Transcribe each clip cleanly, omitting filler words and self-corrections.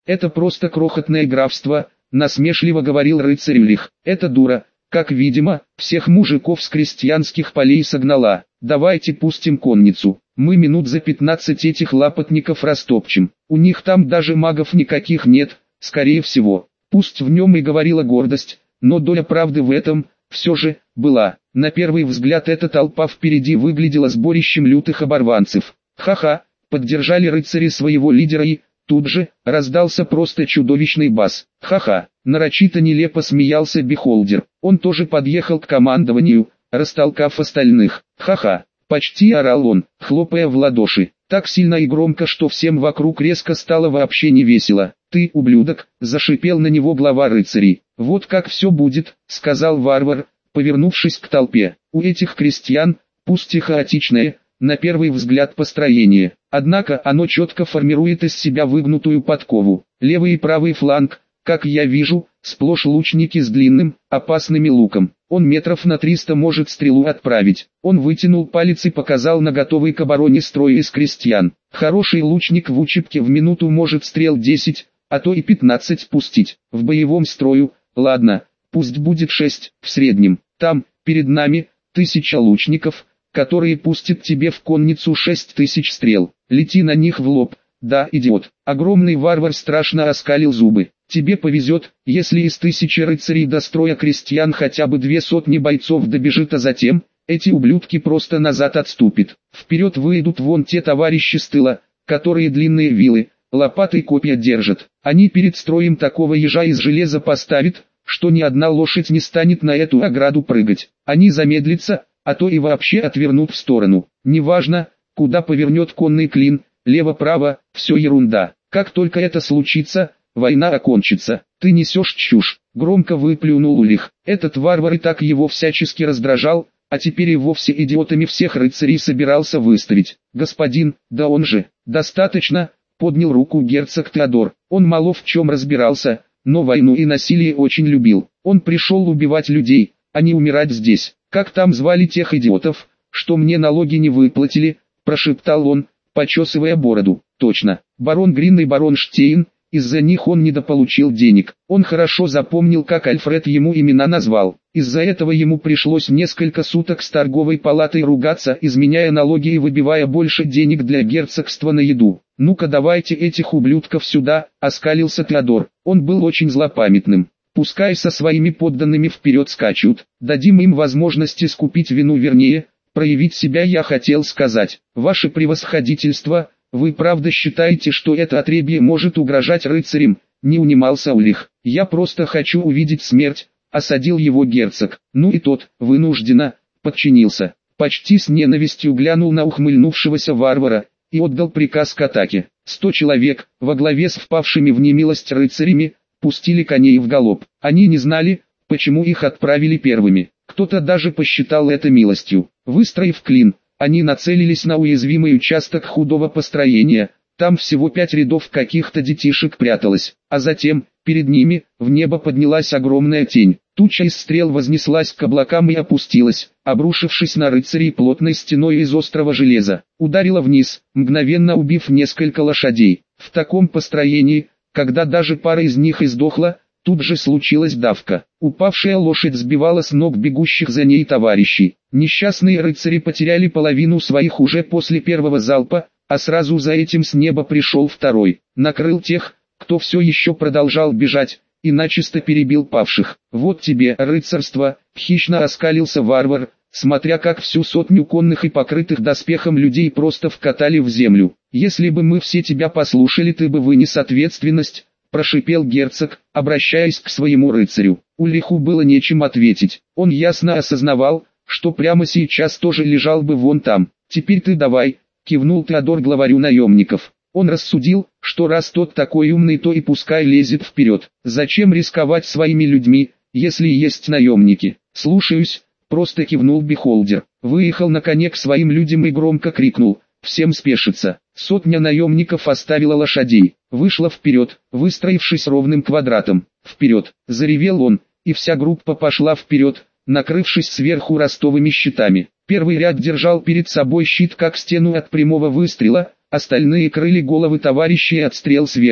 Это просто крохотное графство, насмешливо говорил рыцарь Ульрих. Это дура, как видимо, всех мужиков с крестьянских полей согнала. Давайте пустим конницу. Мы минут за 15 этих лапотников растопчем. У них там даже магов никаких нет, скорее всего. Пусть в нем и говорила гордость, но доля правды в этом, все же, была. На первый взгляд эта толпа впереди выглядела сборищем лютых оборванцев. Ха-ха, поддержали рыцари своего лидера и, тут же, раздался просто чудовищный бас. Ха-ха, нарочито нелепо смеялся Бихолдер. Он тоже подъехал к командованию, растолкав остальных. Ха-ха, почти орал он, хлопая в ладоши. Так сильно и громко, что всем вокруг резко стало вообще не весело. «Ты, ублюдок!» – зашипел на него глава рыцарей. «Вот как все будет», – сказал варвар, повернувшись к толпе. «У этих крестьян, пусть и хаотичное, на первый взгляд построение, однако оно четко формирует из себя выгнутую подкову. Левый и правый фланг, как я вижу, сплошь лучники с длинным, опасным луком. Он метров на 300 может стрелу отправить». Он вытянул палец и показал на готовый к обороне строй из крестьян. «Хороший лучник в учебке в минуту может стрел 10, а то и 15 пустить. В боевом строю, ладно, пусть будет 6 в среднем. Там, перед нами, 1000 лучников, которые пустят тебе в конницу 6000 стрел. Лети на них в лоб, да, идиот». Огромный варвар страшно оскалил зубы. «Тебе повезет, если из 1000 рыцарей до строя крестьян хотя бы 200 бойцов добежит, а затем, эти ублюдки просто назад отступят. Вперед выйдут вон те товарищи с тыла, которые длинные вилы, лопаты и копья держат. Они перед строем такого ежа из железа поставят, что ни одна лошадь не станет на эту ограду прыгать. Они замедлятся, а то и вообще отвернут в сторону. Неважно, куда повернет конный клин, лево-право, все ерунда. Как только это случится, война окончится. Ты несешь чушь», — громко выплюнул Ульрих. Этот варвар и так его всячески раздражал, а теперь и вовсе идиотами всех рыцарей собирался выставить. «Господин, да он же, достаточно», — поднял руку герцог Теодор. Он мало в чем разбирался, но войну и насилие очень любил. Он пришел убивать людей, а не умирать здесь. «Как там звали тех идиотов, что мне налоги не выплатили?» – прошептал он, почесывая бороду. «Точно, барон Грин и барон Штейн, из-за них он недополучил денег». Он хорошо запомнил, как Альфред ему имена назвал. Из-за этого ему пришлось несколько суток с торговой палатой ругаться, изменяя налоги и выбивая больше денег для герцогства на еду. «Ну-ка давайте этих ублюдков сюда», – оскалился Теодор. Он был очень злопамятным. «Пускай со своими подданными вперед скачут, дадим им возможность искупить вину, вернее, проявить себя. Я хотел сказать, ваше превосходительство, вы правда считаете, что это отребье может угрожать рыцарям?» Не унимался Ульрих. «Я просто хочу увидеть смерть», — осадил его герцог. Ну и тот, вынужденно, подчинился. Почти с ненавистью глянул на ухмыльнувшегося варвара и отдал приказ к атаке. 100 человек, во главе с впавшими в немилость рыцарями, пустили коней в галоп. Они не знали, почему их отправили первыми. Кто-то даже посчитал это милостью. Выстроив клин, они нацелились на уязвимый участок худого построения. Там всего 5 рядов каких-то детишек пряталось. А затем, перед ними, в небо поднялась огромная тень. Туча из стрел вознеслась к облакам и опустилась, обрушившись на рыцарей плотной стеной из острого железа. Ударила вниз, мгновенно убив несколько лошадей. В таком построении, когда даже пара из них издохла, тут же случилась давка. Упавшая лошадь сбивала с ног бегущих за ней товарищей. Несчастные рыцари потеряли половину своих уже после первого залпа, а сразу за этим с неба пришел второй. Накрыл тех, кто все еще продолжал бежать, и начисто перебил павших. «Вот тебе рыцарство», — хищно оскалился варвар, смотря как всю сотню конных и покрытых доспехом людей просто вкатали в землю. «Если бы мы все тебя послушали, ты бы вынес ответственность», — прошипел герцог, обращаясь к своему рыцарю. Ульриху было нечем ответить. Он ясно осознавал, что прямо сейчас тоже лежал бы вон там. «Теперь ты давай», — кивнул Теодор главарю наемников. Он рассудил, что раз тот такой умный, то и пускай лезет вперед. Зачем рисковать своими людьми, если есть наемники? «Слушаюсь», — просто кивнул Бихолдер. Выехал на коне к своим людям и громко крикнул: «Всем спешиться!» Сотня наемников оставила лошадей, вышла вперед, выстроившись ровным квадратом. «Вперед!» — заревел он, и вся группа пошла вперед, накрывшись сверху ростовыми щитами. Первый ряд держал перед собой щит как стену от прямого выстрела, остальные крыли головы товарищей от стрел сверху.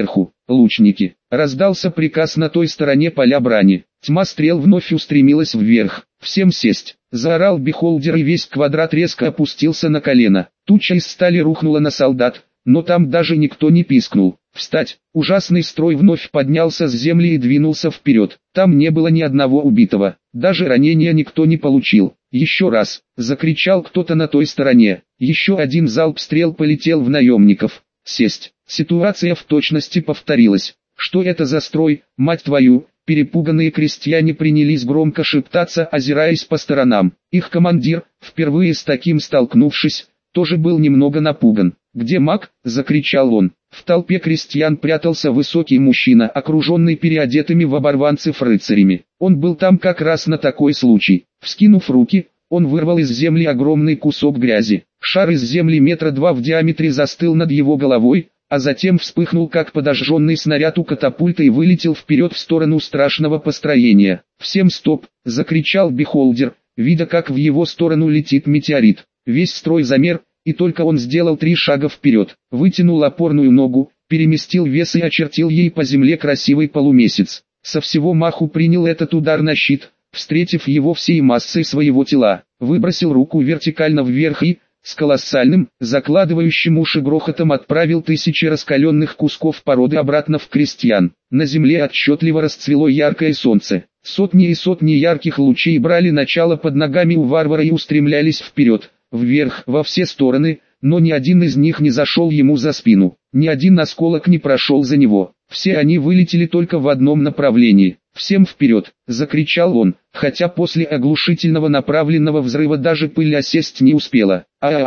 лучники. Раздался приказ на той стороне поля брани. Тьма стрел вновь устремилась вверх. «Всем сесть!» — заорал Бихолдер, и весь квадрат резко опустился на колено. Туча из стали рухнула на солдат, но там даже никто не пискнул. «Встать!» Ужасный строй вновь поднялся с земли и двинулся вперед. Там не было ни одного убитого. Даже ранения никто не получил. «Еще раз!» — закричал кто-то на той стороне. Еще один залп стрел полетел в наемников. «Сесть!» Ситуация в точности повторилась. «Что это за строй, мать твою?» Перепуганные крестьяне принялись громко шептаться, озираясь по сторонам. Их командир, впервые с таким столкнувшись, тоже был немного напуган. «Где маг?» — закричал он. В толпе крестьян прятался высокий мужчина, окруженный переодетыми в оборванцев рыцарями. Он был там как раз на такой случай. Вскинув руки, он вырвал из земли огромный кусок грязи. Шар из земли 2 метра в диаметре застыл над его головой, а затем вспыхнул как подожженный снаряд у катапульта и вылетел вперед в сторону страшного построения. «Всем стоп!» — закричал Бихолдер, видя как в его сторону летит метеорит. Весь строй замер, и только он сделал 3 шага вперед, вытянул опорную ногу, переместил вес и очертил ей по земле красивый полумесяц. Со всего маху принял этот удар на щит, встретив его всей массой своего тела, выбросил руку вертикально вверх и, с колоссальным, закладывающим уши грохотом отправил тысячи раскаленных кусков породы обратно в крестьян. На земле отчетливо расцвело яркое солнце. Сотни и сотни ярких лучей брали начало под ногами у варвара и устремлялись вперед, вверх, во все стороны, но ни один из них не зашел ему за спину. Ни один осколок не прошел за него. Все они вылетели только в одном направлении. «Всем вперед!» — закричал он, хотя после оглушительного направленного взрыва даже пыль осесть не успела.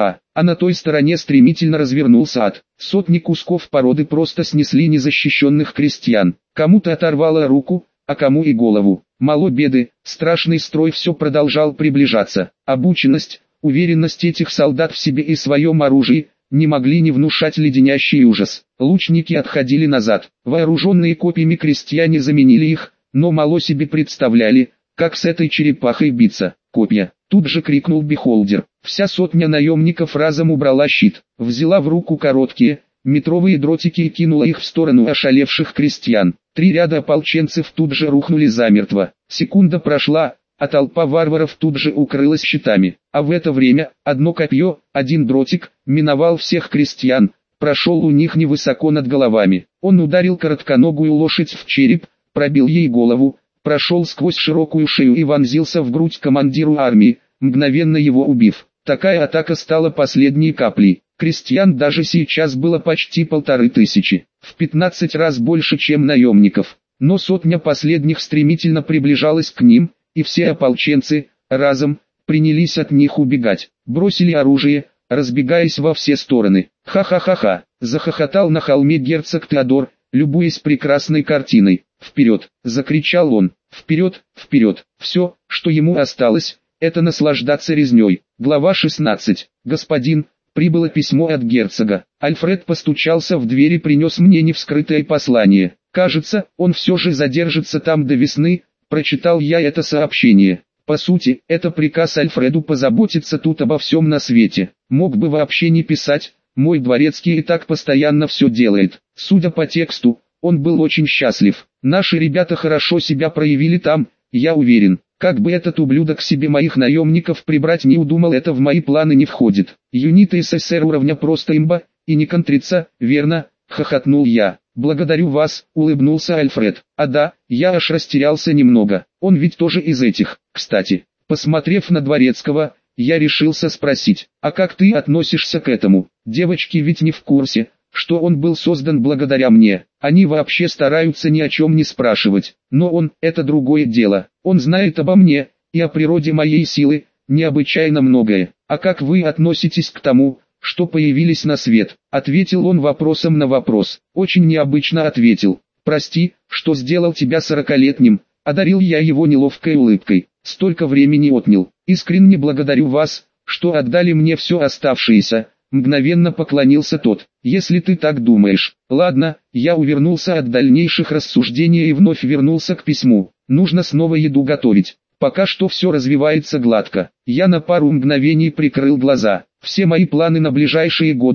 А на той стороне стремительно развернулся ад. Сотни кусков породы просто снесли незащищенных крестьян. Кому-то оторвало руку, а кому и голову. Мало беды, страшный строй все продолжал приближаться. Обученность, уверенность этих солдат в себе и своем оружии не могли не внушать леденящий ужас. Лучники отходили назад. Вооруженные копьями крестьяне заменили их, но мало себе представляли, как с этой черепахой биться. «Копья!» — тут же крикнул Бихолдер. Вся сотня наемников разом убрала щит, взяла в руку короткие, метровые дротики и кинула их в сторону ошалевших крестьян. 3 ряда ополченцев тут же рухнули замертво. Секунда прошла, а толпа варваров тут же укрылась щитами. А в это время, одно копье, один дротик, миновал всех крестьян, прошел у них невысоко над головами. Он ударил коротконогую лошадь в череп, пробил ей голову, прошел сквозь широкую шею и вонзился в грудь командиру армии, мгновенно его убив. Такая атака стала последней каплей. Крестьян даже сейчас было почти 1500, в 15 раз больше, чем наемников. Но сотня последних стремительно приближалась к ним, и все ополченцы, разом, принялись от них убегать, бросили оружие, разбегаясь во все стороны. «Ха-ха-ха-ха!» — захохотал на холме герцог Теодор, любуясь прекрасной картиной. «Вперед!» — закричал он. «Вперед, вперед!» Все, что ему осталось, это наслаждаться резней. Глава 16. «Господин, прибыло письмо от герцога». Альфред постучался в дверь и принес мне невскрытое послание. «Кажется, он все же задержится там до весны», — прочитал я это сообщение. По сути, это приказ Альфреду позаботиться тут обо всем на свете. Мог бы вообще не писать, мой дворецкий и так постоянно все делает. Судя по тексту, он был очень счастлив. Наши ребята хорошо себя проявили там, я уверен. Как бы этот ублюдок себе моих наемников прибрать не удумал, это в мои планы не входит. Юниты СССР уровня просто имба, и не контриться, верно? Хохотнул я. «Благодарю вас», — улыбнулся Альфред. «А да, я аж растерялся немного, он ведь тоже из этих». Кстати, посмотрев на дворецкого, я решился спросить, а как ты относишься к этому? Девочки ведь не в курсе, что он был создан благодаря мне. Они вообще стараются ни о чем не спрашивать. Но он, это другое дело. Он знает обо мне, и о природе моей силы, необычайно многое. А как вы относитесь к тому, что появились на свет? Ответил он вопросом на вопрос. Очень необычно ответил. Прости, что сделал тебя 40-летним, одарил я его неловкой улыбкой. Столько времени отнял. Искренне благодарю вас, что отдали мне все оставшееся. Мгновенно поклонился тот. Если ты так думаешь. Ладно, я увернулся от дальнейших рассуждений и вновь вернулся к письму. Нужно снова еду готовить. Пока что все развивается гладко. Я на пару мгновений прикрыл глаза. Все мои планы на ближайшие годы,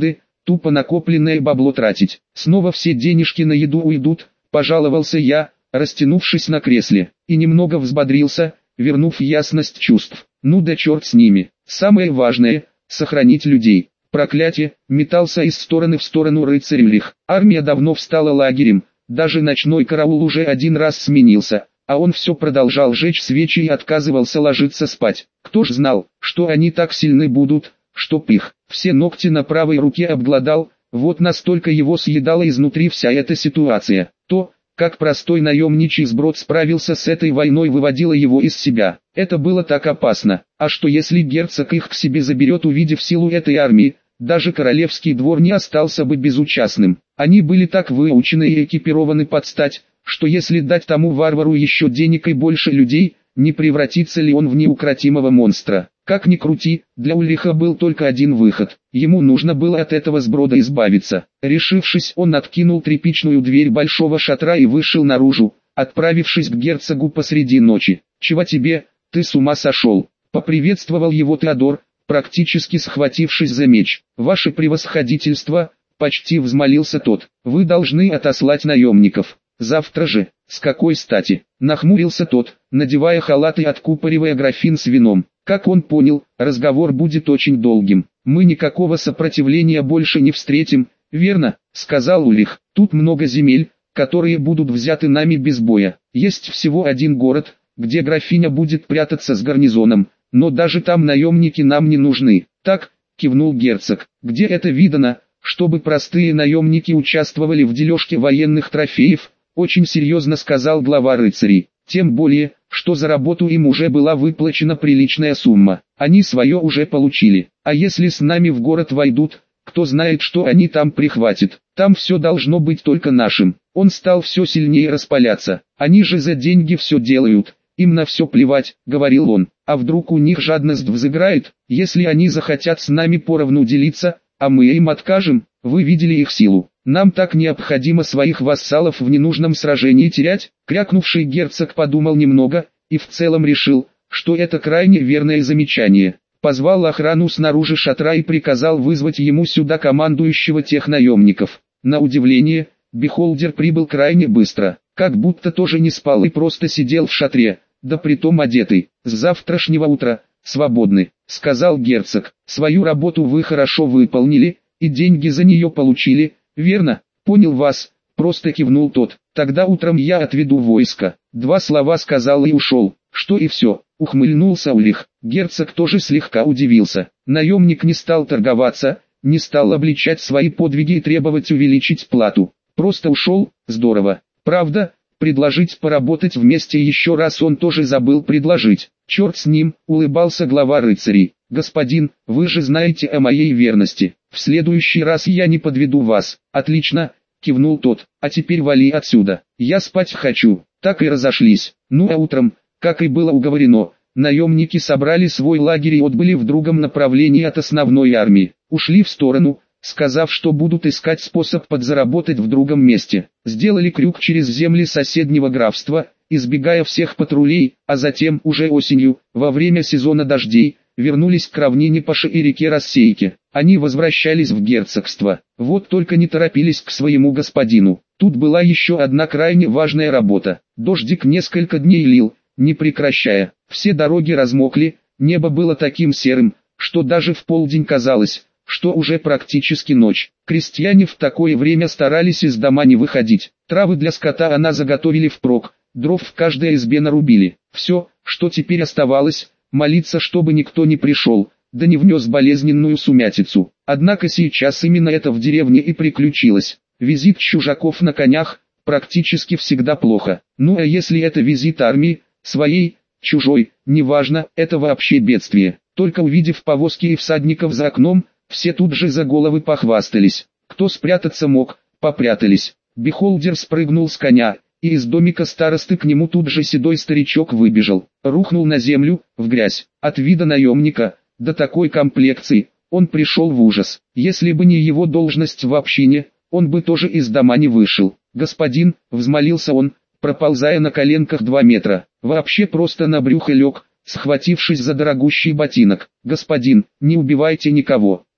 тупо накопленное бабло тратить. Снова все денежки на еду уйдут, пожаловался я, растянувшись на кресле, и немного взбодрился, вернув ясность чувств. Ну да черт с ними. Самое важное – сохранить людей. Проклятие, метался из стороны в сторону рыцарь Ульрих. Армия давно встала лагерем, даже ночной караул уже один раз сменился, а он все продолжал жечь свечи и отказывался ложиться спать. Кто ж знал, что они так сильны будут, чтоб их все ногти на правой руке обглодал, вот настолько его съедала изнутри вся эта ситуация. То, как простой наемничий сброд справился с этой войной, выводило его из себя. Это было так опасно. А что если герцог их к себе заберет, увидев силу этой армии? Даже королевский двор не остался бы безучастным. Они были так выучены и экипированы под стать, что если дать тому варвару еще денег и больше людей, не превратится ли он в неукротимого монстра? Как ни крути, для Ульриха был только один выход. Ему нужно было от этого сброда избавиться. Решившись, он откинул тряпичную дверь большого шатра и вышел наружу, отправившись к герцогу посреди ночи. «Чего тебе? Ты с ума сошел?» — поприветствовал его Теодор, практически схватившись за меч. «Ваше превосходительство!» — почти взмолился тот. «Вы должны отослать наемников. Завтра же». «С какой стати?» — нахмурился тот, надевая халат и откупоривая графин с вином. Как он понял, разговор будет очень долгим. «Мы никакого сопротивления больше не встретим, верно?» — сказал Ульрих. «Тут много земель, которые будут взяты нами без боя. Есть всего один город, где графиня будет прятаться с гарнизоном, но даже там наемники нам не нужны». «Так», — кивнул герцог, — «где это видано, чтобы простые наемники участвовали в дележке военных трофеев?» Очень серьезно сказал глава рыцарей. «Тем более, что за работу им уже была выплачена приличная сумма. Они свое уже получили. А если с нами в город войдут, кто знает, что они там прихватят. Там все должно быть только нашим». Он стал все сильнее распаляться. «Они же за деньги все делают. Им на все плевать», — говорил он. «А вдруг у них жадность взыграет, если они захотят с нами поровну делиться, а мы им откажем? Вы видели их силу. Нам так необходимо своих вассалов в ненужном сражении терять». Крякнувший герцог подумал немного, и в целом решил, что это крайне верное замечание. Позвал охрану снаружи шатра и приказал вызвать ему сюда командующего тех наемников. На удивление, Бехолдер прибыл крайне быстро, как будто тоже не спал и просто сидел в шатре, да притом одетый. «С завтрашнего утра свободны», — сказал герцог. «Свою работу вы хорошо выполнили, и деньги за нее получили, верно?» «Понял вас», — просто кивнул тот. «Тогда утром я отведу войско». 2 слова сказал и ушел. «Что и все», — ухмыльнулся Ульрих. Герцог тоже слегка удивился. Наемник не стал торговаться, не стал обличать свои подвиги и требовать увеличить плату. Просто ушел. Здорово. Правда, предложить поработать вместе еще раз он тоже забыл предложить. «Черт с ним», — улыбался глава рыцарей. «Господин, вы же знаете о моей верности. В следующий раз я не подведу вас». «Отлично», — кивнул тот. «А теперь вали отсюда. Я спать хочу». Так и разошлись. Ну а утром, как и было уговорено, наемники собрали свой лагерь и отбыли в другом направлении от основной армии. Ушли в сторону, сказав, что будут искать способ подзаработать в другом месте. Сделали крюк через земли соседнего графства, избегая всех патрулей, а затем, уже осенью, во время сезона дождей, вернулись к равнине Паши и реке Рассейке. Они возвращались в герцогство, вот только не торопились к своему господину. Тут была еще одна крайне важная работа. Дождик несколько дней лил, не прекращая. Все дороги размокли, небо было таким серым, что даже в полдень казалось, что уже практически ночь. Крестьяне в такое время старались из дома не выходить. Травы для скота она заготовили впрок, дров в каждой избе нарубили. Все, что теперь оставалось, молиться, чтобы никто не пришел, да не внес болезненную сумятицу. Однако сейчас именно это в деревне и приключилось. Визит чужаков на конях практически всегда плохо. Ну а если это визит армии, своей, чужой, неважно, это вообще бедствие. Только увидев повозки и всадников за окном, все тут же за головы похвастались. Кто спрятаться мог, попрятались. Бехолдер спрыгнул с коня, и из домика старосты к нему тут же седой старичок выбежал. Рухнул на землю, в грязь. От вида наемника, до такой комплекции, он пришел в ужас. Если бы не его должность в общине, он бы тоже из дома не вышел. «Господин», — взмолился он, проползая на коленках 2 метра, вообще просто на брюхо лег, схватившись за дорогущий ботинок. «Господин, не убивайте никого.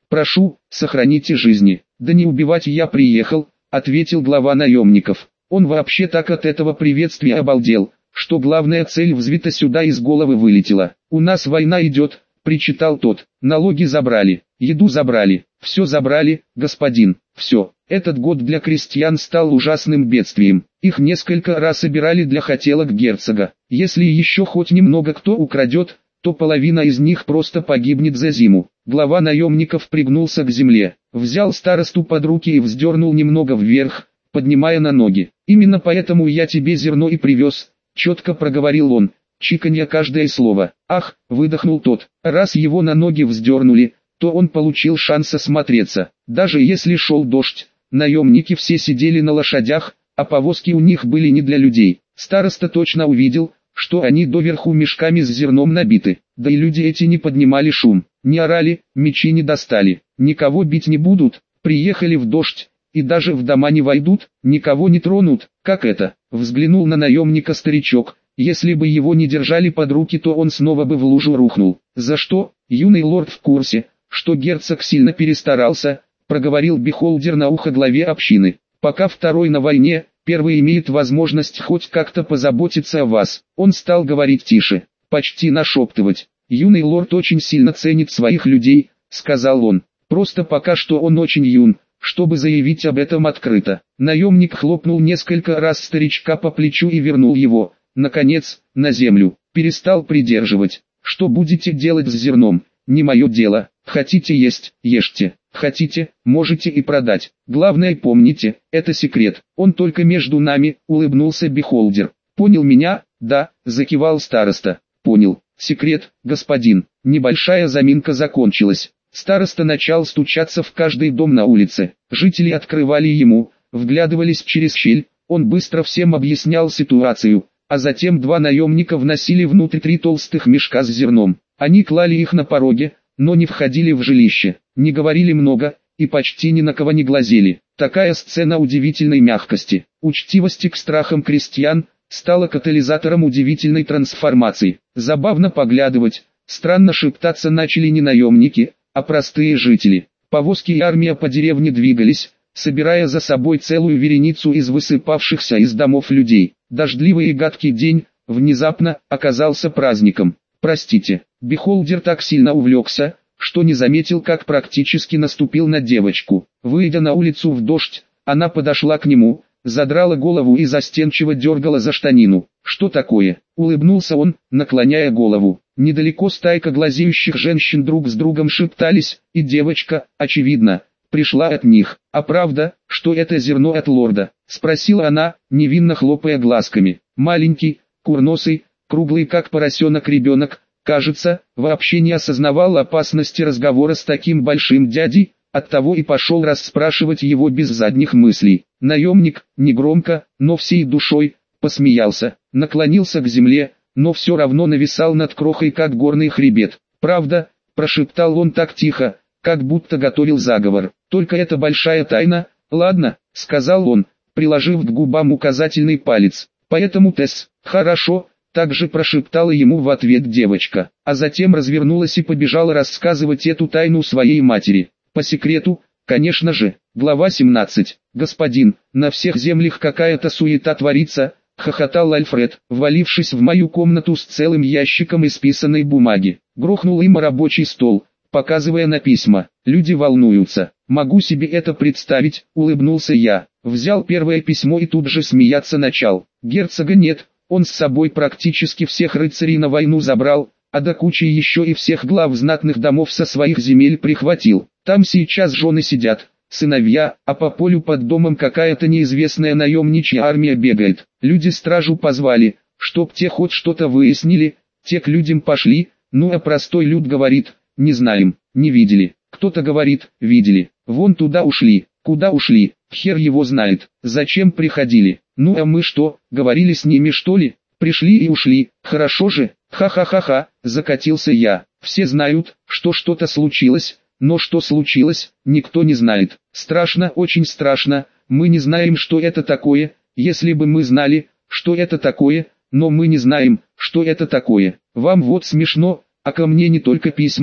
Прошу, сохраните жизни. Да не убивать я приехал, ответил глава наемников. Он вообще так от этого приветствия обалдел, что главная цель взвита сюда из головы вылетела. У нас война идет, причитал тот. Налоги забрали, еду забрали, все забрали, господин, все. Этот год для крестьян стал ужасным бедствием. Их несколько раз собирали для хотелок герцога. Если еще хоть немного кто украдет, то половина из них просто погибнет за зиму. Глава наемников пригнулся к земле, взял старосту под руки и вздернул немного вверх, поднимая на ноги. «Именно поэтому я тебе зерно и привез», — четко проговорил он, чиканья каждое слово. «Ах», — выдохнул тот, — «раз его на ноги вздернули, то он получил шанс осмотреться. Даже если шел дождь, наемники все сидели на лошадях, а повозки у них были не для людей. Староста точно увидел, что они доверху мешками с зерном набиты. Да и люди эти не поднимали шум, не орали, мечи не достали, никого бить не будут, приехали в дождь, и даже в дома не войдут, никого не тронут. Как это?» Взглянул на наемника старичок. Если бы его не держали под руки, то он снова бы в лужу рухнул. «За что?» Юный лорд в курсе, что герцог сильно перестарался, проговорил бихолдер на ухо главе общины. «Пока второй на войне, первый имеет возможность хоть как-то позаботиться о вас». Он стал говорить тише, почти нашептывать. «Юный лорд очень сильно ценит своих людей», — сказал он. «Просто пока что он очень юн, чтобы заявить об этом открыто». Наемник хлопнул несколько раз старичка по плечу и вернул его, наконец, на землю. Перестал придерживать. «Что будете делать с зерном? Не мое дело. Хотите есть, ешьте. Хотите, можете и продать. Главное помните, это секрет. Он только между нами», — улыбнулся бихолдер. «Понял меня?» «Да», — закивал староста. «Понял. Секрет, господин». Небольшая заминка закончилась. Староста начал стучаться в каждый дом на улице. Жители открывали ему, вглядывались через щель. Он быстро всем объяснял ситуацию, а затем два наемника вносили внутрь 3 толстых мешка с зерном. Они клали их на пороге, но не входили в жилище, не говорили много и почти ни на кого не глазели. Такая сцена удивительной мягкости, учтивости к страхам крестьян стала катализатором удивительной трансформации. Забавно поглядывать, странно шептаться начали не наемники, а простые жители. Повозки и армия по деревне двигались, собирая за собой целую вереницу из высыпавшихся из домов людей. Дождливый и гадкий день внезапно оказался праздником. «Простите». Бихолдер так сильно увлекся, что не заметил, как практически наступил на девочку. Выйдя на улицу в дождь, она подошла к нему, задрала голову и застенчиво дергала за штанину. «Что такое?» — улыбнулся он, наклоняя голову. Недалеко стайка глазеющих женщин друг с другом шептались, и девочка, очевидно, пришла от них. «А правда, что это зерно от лорда?» — спросила она, невинно хлопая глазками. Маленький, курносый, круглый как поросенок ребенок, кажется, вообще не осознавал опасности разговора с таким большим дядей, оттого и пошел расспрашивать его без задних мыслей. Наемник, негромко, но всей душой, посмеялся, наклонился к земле, но все равно нависал над крохой как горный хребет. «Правда?» — прошептал он так тихо, как будто готовил заговор. «Только это большая тайна, ладно?» — сказал он, приложив к губам указательный палец. «Поэтому Тесс, хорошо?» — также прошептала ему в ответ девочка, а затем развернулась и побежала рассказывать эту тайну своей матери. По секрету, конечно же. Глава 17. «Господин, на всех землях какая-то суета творится», — хохотал Альфред, ввалившись в мою комнату с целым ящиком исписанной бумаги. Грохнул им рабочий стол, показывая на письма. «Люди волнуются. Могу себе это представить», — улыбнулся я. Взял первое письмо и тут же смеяться начал. «Герцога нет, он с собой практически всех рыцарей на войну забрал, а до кучи еще и всех глав знатных домов со своих земель прихватил. Там сейчас жены сидят, сыновья, а по полю под домом какая-то неизвестная наемничья армия бегает. Люди стражу позвали, чтоб те хоть что-то выяснили, те к людям пошли, ну а простой люд говорит, не знаем, не видели. Кто-то говорит, видели, вон туда ушли, куда ушли, хер его знает, зачем приходили. Ну а мы что, говорили с ними что ли? Пришли и ушли, хорошо же, ха-ха-ха-ха, закатился я. Все знают, что что-то случилось, но что случилось, никто не знает. Страшно, очень страшно, мы не знаем, что это такое, если бы мы знали, что это такое, но мы не знаем, что это такое. Вам вот смешно, а ко мне не только письма,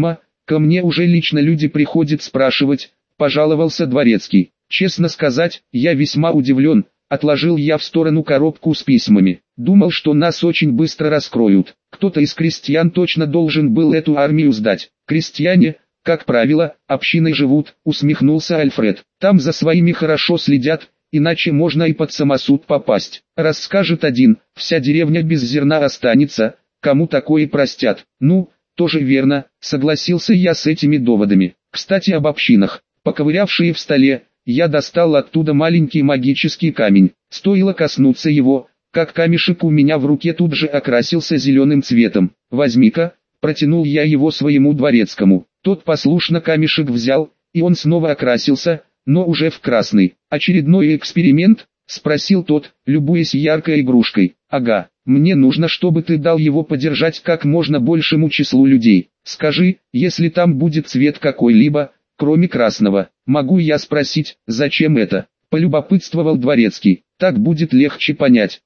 Ко мне уже лично люди приходят спрашивать, пожаловался Дворецкий. Честно сказать, я весьма удивлен. Отложил я в сторону коробку с письмами. Думал, что нас очень быстро раскроют. Кто-то из крестьян точно должен был эту армию сдать. Крестьяне, как правило, общиной живут, усмехнулся Альфред. Там за своими хорошо следят, иначе можно и под самосуд попасть. Расскажет один, вся деревня без зерна останется, кому такое простят. Ну, тоже верно, согласился я с этими доводами. Кстати, об общинах. Поковырявшие в столе, я достал оттуда маленький магический камень. Стоило коснуться его, как камешек у меня в руке тут же окрасился зеленым цветом. «Возьми-ка», протянул я его своему Дворецкому. Тот послушно камешек взял, и он снова окрасился, но уже в красный. «Очередной эксперимент?» — спросил тот, любуясь яркой игрушкой. «Ага, мне нужно, чтобы ты дал его подержать как можно большему числу людей. Скажи, если там будет цвет какой-либо, кроме красного, могу я спросить, зачем это?» — полюбопытствовал Дворецкий. «Так будет легче понять».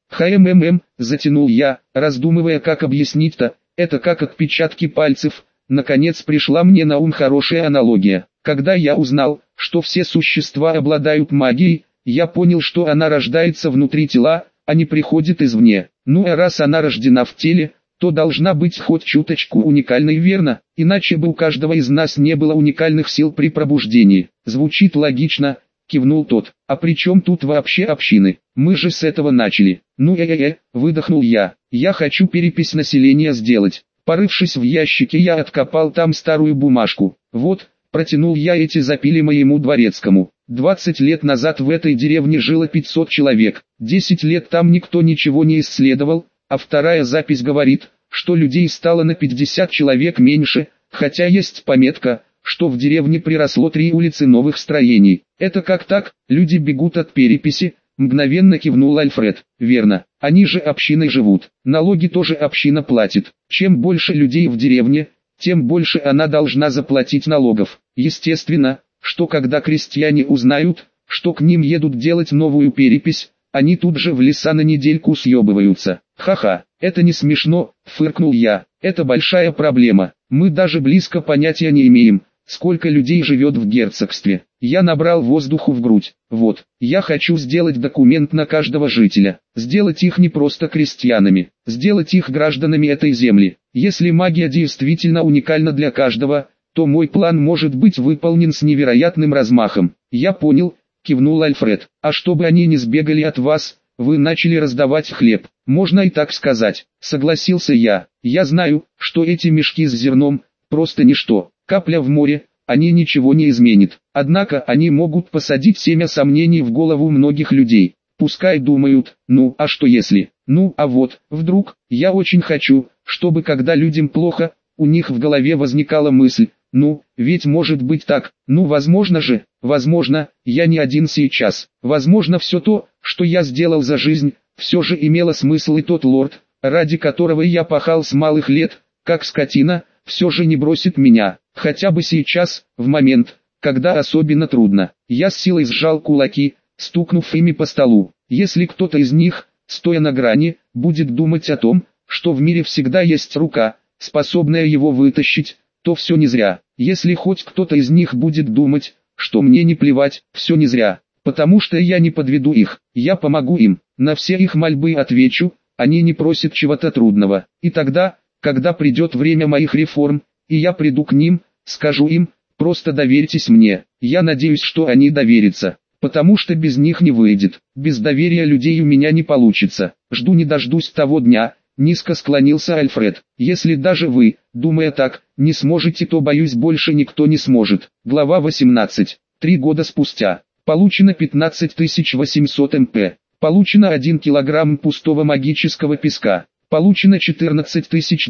Затянул я, раздумывая, как объяснить-то, это как отпечатки пальцев. Наконец пришла мне на ум хорошая аналогия. Когда я узнал, что все существа обладают магией, я понял, что она рождается внутри тела, а не приходит извне. Ну а раз она рождена в теле, то должна быть хоть чуточку уникальной, верно? Иначе бы у каждого из нас не было уникальных сил при пробуждении. Звучит логично, кивнул тот. А при чем тут вообще общины? Мы же с этого начали. Выдохнул я. Я хочу перепись населения сделать. Порывшись в ящике, я откопал там старую бумажку. Вот, протянул я эти запили моему Дворецкому. 20 лет назад в этой деревне жило 500 человек. 10 лет там никто ничего не исследовал, а вторая запись говорит, что людей стало на 50 человек меньше, хотя есть пометка, что в деревне приросло 3 улицы новых строений. Это как так? Люди бегут от переписи, мгновенно кивнул Альфред. Верно, они же общиной живут, налоги тоже община платит. Чем больше людей в деревне, тем больше она должна заплатить налогов. Естественно, что когда крестьяне узнают, что к ним едут делать новую перепись, они тут же в леса на недельку съебываются. Ха-ха, это не смешно, фыркнул я, это большая проблема. Мы даже близко понятия не имеем, сколько людей живет в герцогстве. Я набрал воздуху в грудь. Вот, я хочу сделать документ на каждого жителя. Сделать их не просто крестьянами, сделать их гражданами этой земли. Если магия действительно уникальна для каждого, то мой план может быть выполнен с невероятным размахом. Я понял, кивнул Альфред. А чтобы они не сбегали от вас, вы начали раздавать хлеб. Можно и так сказать, согласился я. Я знаю, что эти мешки с зерном просто ничто, капля в море, они ничего не изменят. Однако они могут посадить семя сомнений в голову многих людей. Пускай думают, ну а что если, ну а вот, вдруг, я очень хочу, чтобы когда людям плохо, у них в голове возникала мысль, ну, ведь может быть так, ну возможно же, возможно, я не один сейчас, возможно все то, что я сделал за жизнь, все же имело смысл, и тот лорд, ради которого я пахал с малых лет, как скотина, все же не бросит меня, хотя бы сейчас, в момент, когда особенно трудно. Я с силой сжал кулаки, стукнув ими по столу. Если кто-то из них, стоя на грани, будет думать о том, что в мире всегда есть рука, способная его вытащить, то все не зря. Если хоть кто-то из них будет думать, что мне не плевать, все не зря, потому что я не подведу их, я помогу им, на все их мольбы отвечу, они не просят чего-то трудного. И тогда, когда придет время моих реформ, и я приду к ним, скажу им, просто доверьтесь мне. Я надеюсь, что они доверятся, потому что без них не выйдет. Без доверия людей у меня не получится. Жду не дождусь того дня, низко склонился Альфред. Если даже вы, думая так, не сможете, то боюсь, больше никто не сможет. Глава 18. 3 года спустя. Получено 15 800 МП. Получено 1 килограмм пустого магического песка. Получено 14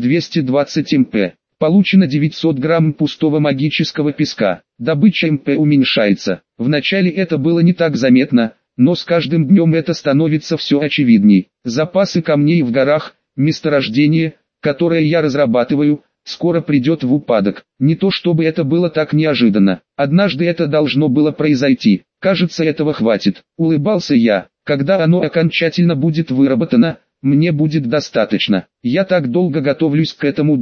220 МП. Получено 900 грамм пустого магического песка. Добыча МП уменьшается. Вначале это было не так заметно, но с каждым днем это становится все очевидней. Запасы камней в горах, месторождение, которое я разрабатываю, скоро придет в упадок. Не то чтобы это было так неожиданно. Однажды это должно было произойти. Кажется, этого хватит. Улыбался я. Когда оно окончательно будет выработано, мне будет достаточно. Я так долго готовлюсь к этому дню.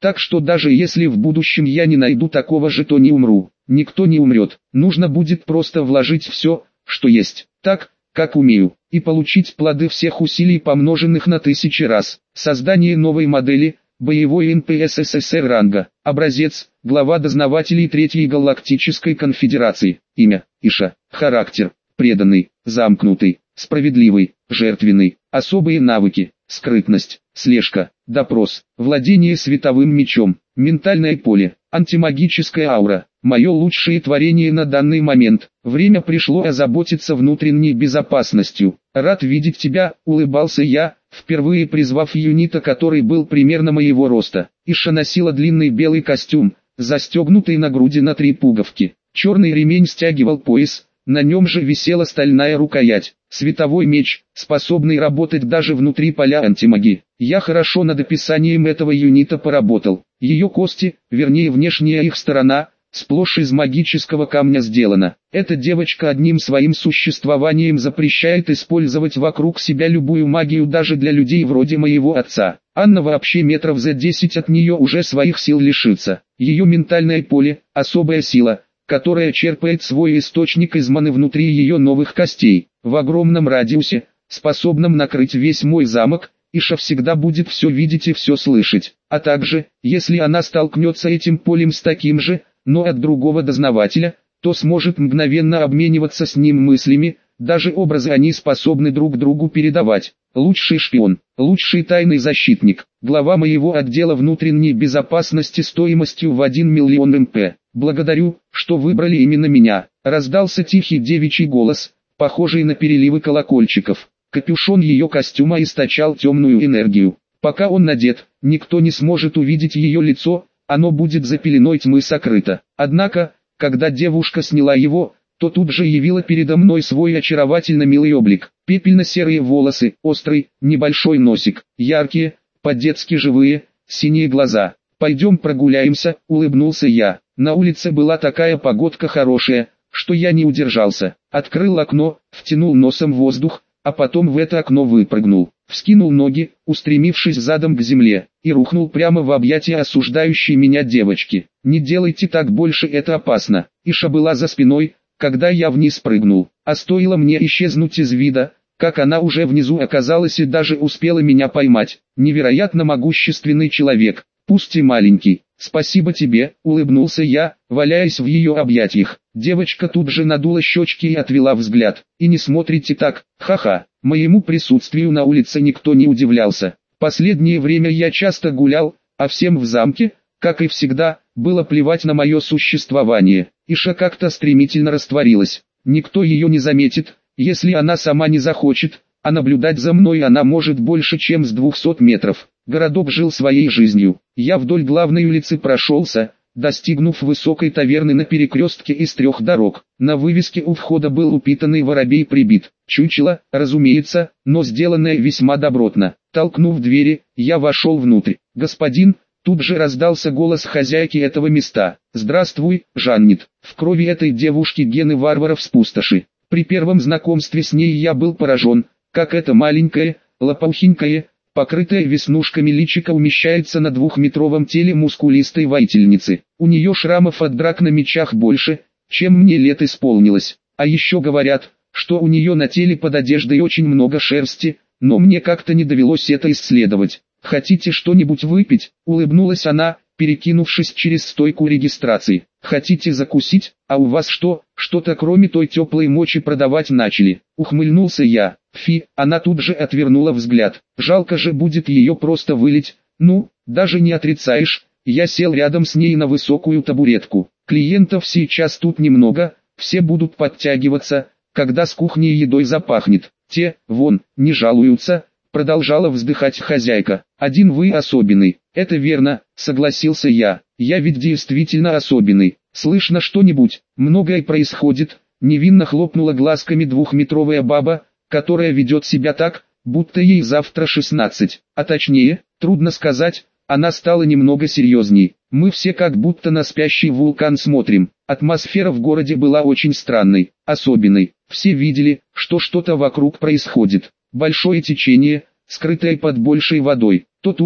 Так что даже если в будущем я не найду такого же, то не умру. Никто не умрет. Нужно будет просто вложить все, что есть, так, как умею, и получить плоды всех усилий, помноженных на тысячи раз. Создание новой модели, боевой НПС СССР ранга. Образец, глава дознавателей Третьей Галактической Конфедерации. Имя, Иша. Характер, преданный, замкнутый, справедливый, жертвенный. Особые навыки, скрытность, слежка, допрос, владение световым мечом, ментальное поле, антимагическая аура. Мое лучшее творение на данный момент. Время пришло озаботиться внутренней безопасностью. Рад видеть тебя, улыбался я, впервые призвав юнита, который был примерно моего роста. Иша носила длинный белый костюм, застегнутый на груди на 3 пуговки. Черный ремень стягивал пояс, на нем же висела стальная рукоять. Световой меч, способный работать даже внутри поля антимагии. Я хорошо над описанием этого юнита поработал. Ее кости, вернее внешняя их сторона, сплошь из магического камня сделана. Эта девочка одним своим существованием запрещает использовать вокруг себя любую магию даже для людей вроде моего отца. Анна вообще метров за 10 от нее уже своих сил лишится. Ее ментальное поле – особая сила, которая черпает свой источник из маны внутри ее новых костей. В огромном радиусе, способном накрыть весь мой замок, Иша всегда будет все видеть и все слышать. А также, если она столкнется этим полем с таким же, но от другого дознавателя, то сможет мгновенно обмениваться с ним мыслями, даже образы они способны друг другу передавать. Лучший шпион, лучший тайный защитник, глава моего отдела внутренней безопасности стоимостью в 1 миллион МП. Благодарю, что выбрали именно меня. Раздался тихий девичий голос, похожий на переливы колокольчиков. Капюшон ее костюма источал темную энергию. Пока он надет, никто не сможет увидеть ее лицо, оно будет за пеленой тьмы сокрыто. Однако, когда девушка сняла его, то тут же явила передо мной свой очаровательно милый облик. Пепельно-серые волосы, острый, небольшой носик, яркие, по-детски живые, синие глаза. «Пойдем прогуляемся», — улыбнулся я. На улице была такая погодка хорошая, что я не удержался. Открыл окно, втянул носом воздух, а потом в это окно выпрыгнул. Вскинул ноги, устремившись задом к земле, и рухнул прямо в объятия осуждающей меня девочки. «Не делайте так больше, это опасно». Иша была за спиной, когда я вниз прыгнул, а стоило мне исчезнуть из вида, как она уже внизу оказалась и даже успела меня поймать. Невероятно могущественный человек, пусть и маленький. «Спасибо тебе», — улыбнулся я, валяясь в ее объятиях. Девочка тут же надула щечки и отвела взгляд. «И не смотрите так, ха-ха». Моему присутствию на улице никто не удивлялся. Последнее время я часто гулял, а всем в замке, как и всегда, было плевать на мое существование. Иша как-то стремительно растворилась. Никто ее не заметит, если она сама не захочет, а наблюдать за мной она может больше, чем с 200 метров. Городок жил своей жизнью. Я вдоль главной улицы прошелся, достигнув высокой таверны на перекрестке из 3 дорог. На вывеске у входа был упитанный воробей прибит. Чучело, разумеется, но сделанное весьма добротно. Толкнув двери, я вошел внутрь. «Господин», тут же раздался голос хозяйки этого места. «Здравствуй, Жаннит». В крови этой девушки гены варваров с пустоши. При первом знакомстве с ней я был поражен, как эта маленькая, лопоухенькая, покрытая веснушками личико умещается на 2-метровом теле мускулистой воительницы. У нее шрамов от драк на мечах больше, чем мне лет исполнилось. А еще говорят, что у нее на теле под одеждой очень много шерсти, но мне как-то не довелось это исследовать. «Хотите что-нибудь выпить?» — улыбнулась она, перекинувшись через стойку регистрации. «Хотите закусить? А у вас что, что-то кроме той теплой мочи продавать начали?» — ухмыльнулся я. «Фи», она тут же отвернула взгляд. «Жалко же будет ее просто вылить». «Ну, даже не отрицаешь». Я сел рядом с ней на высокую табуретку. «Клиентов сейчас тут немного, все будут подтягиваться, когда с кухни едой запахнет. Те, вон, не жалуются», — продолжала вздыхать хозяйка. «Один вы особенный». «Это верно», — согласился я. «Я ведь действительно особенный. Слышно что-нибудь? Многое происходит». Невинно хлопнула глазками 2-метровая баба, которая ведет себя так, будто ей завтра 16. А точнее, трудно сказать, она стала немного серьезней. Мы все как будто на спящий вулкан смотрим. Атмосфера в городе была очень странной, особенной. Все видели, что что-то вокруг происходит. Большое течение, скрытое под большей водой. То тут,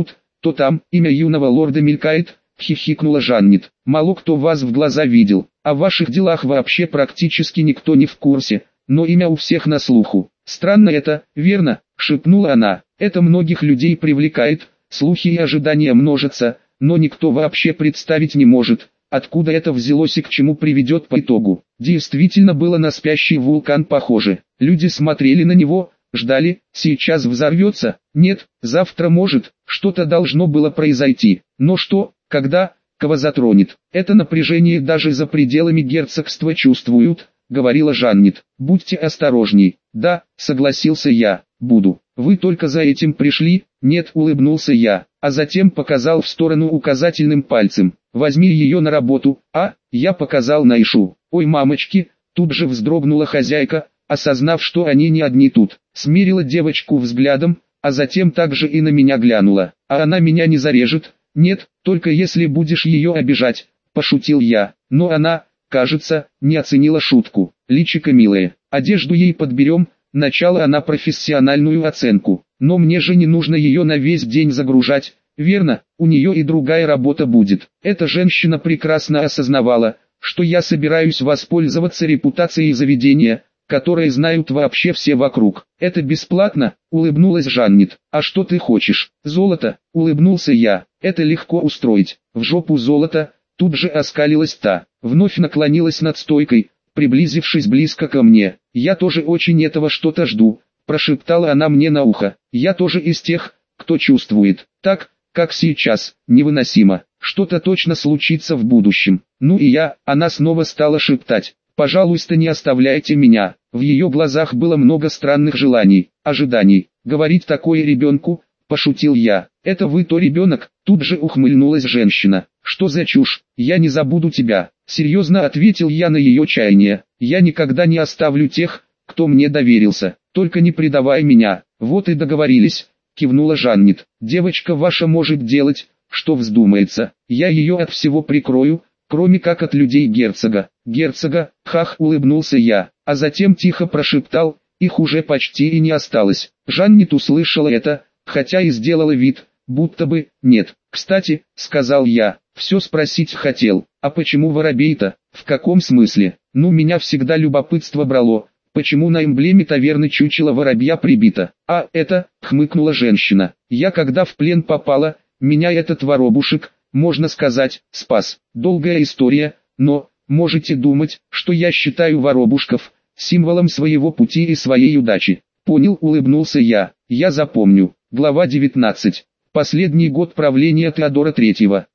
то там имя юного лорда мелькает, хихикнула Жаннит. Мало кто вас в глаза видел, о ваших делах вообще практически никто не в курсе, но имя у всех на слуху. Странно это, верно, шепнула она. Это многих людей привлекает, слухи и ожидания множатся, но никто вообще представить не может, откуда это взялось и к чему приведет по итогу. Действительно было на спящий вулкан похоже. Люди смотрели на него, ждали, сейчас взорвется, нет, завтра может, что-то должно было произойти. Но что, когда, кого затронет? Это напряжение даже за пределами герцогства чувствуют, говорила Жаннит. Будьте осторожней. Да, согласился я, буду. Вы только за этим пришли? Нет, улыбнулся я, а затем показал в сторону указательным пальцем. Возьми ее на работу, я показал на Ишу. Ой, мамочки, тут же вздрогнула хозяйка, осознав, что они не одни тут. Смирила девочку взглядом, а затем также и на меня глянула. А она меня не зарежет? Нет, только если будешь ее обижать, пошутил я. Но она, кажется, не оценила шутку. Личико милое, одежду ей подберем, начала она профессиональную оценку. Но мне же не нужно ее на весь день загружать, верно, у нее и другая работа будет. Эта женщина прекрасно осознавала, что я собираюсь воспользоваться репутацией заведения, которые знают вообще все вокруг. Это бесплатно, улыбнулась Жаннит. А что ты хочешь? Золото, улыбнулся я. Это легко устроить. В жопу золото, тут же оскалилась та. Вновь наклонилась над стойкой, приблизившись близко ко мне. Я тоже очень этого что-то жду, прошептала она мне на ухо. Я тоже из тех, кто чувствует. Так, как сейчас, невыносимо. Что-то точно случится в будущем. Ну и она снова стала шептать. «Пожалуйста, не оставляйте меня». В ее глазах было много странных желаний, ожиданий. «Говорить такое ребенку?» – пошутил я. «Это вы то ребенок?» – тут же ухмыльнулась женщина. «Что за чушь? Я не забуду тебя». Серьезно ответил я на ее чаяние. «Я никогда не оставлю тех, кто мне доверился. Только не предавай меня». «Вот и договорились», – кивнула Жаннит. «Девочка ваша может делать, что вздумается. Я ее от всего прикрою, кроме как от людей герцога». «Герцога?» – хах, улыбнулся я, а затем тихо прошептал, их уже почти и не осталось. Жаннит услышала это, хотя и сделала вид, будто бы, нет. «Кстати», – сказал я, – «все спросить хотел, а почему воробей-то? В каком смысле? Ну, меня всегда любопытство брало, почему на эмблеме таверны чучело воробья прибито?» «А это», – хмыкнула женщина, – «я когда в плен попала, меня этот воробушек, можно сказать, спас. Долгая история, но можете думать, что я считаю воробушков символом своего пути и своей удачи». «Понял», улыбнулся я, – «я запомню». Глава 19. Последний год правления Теодора III.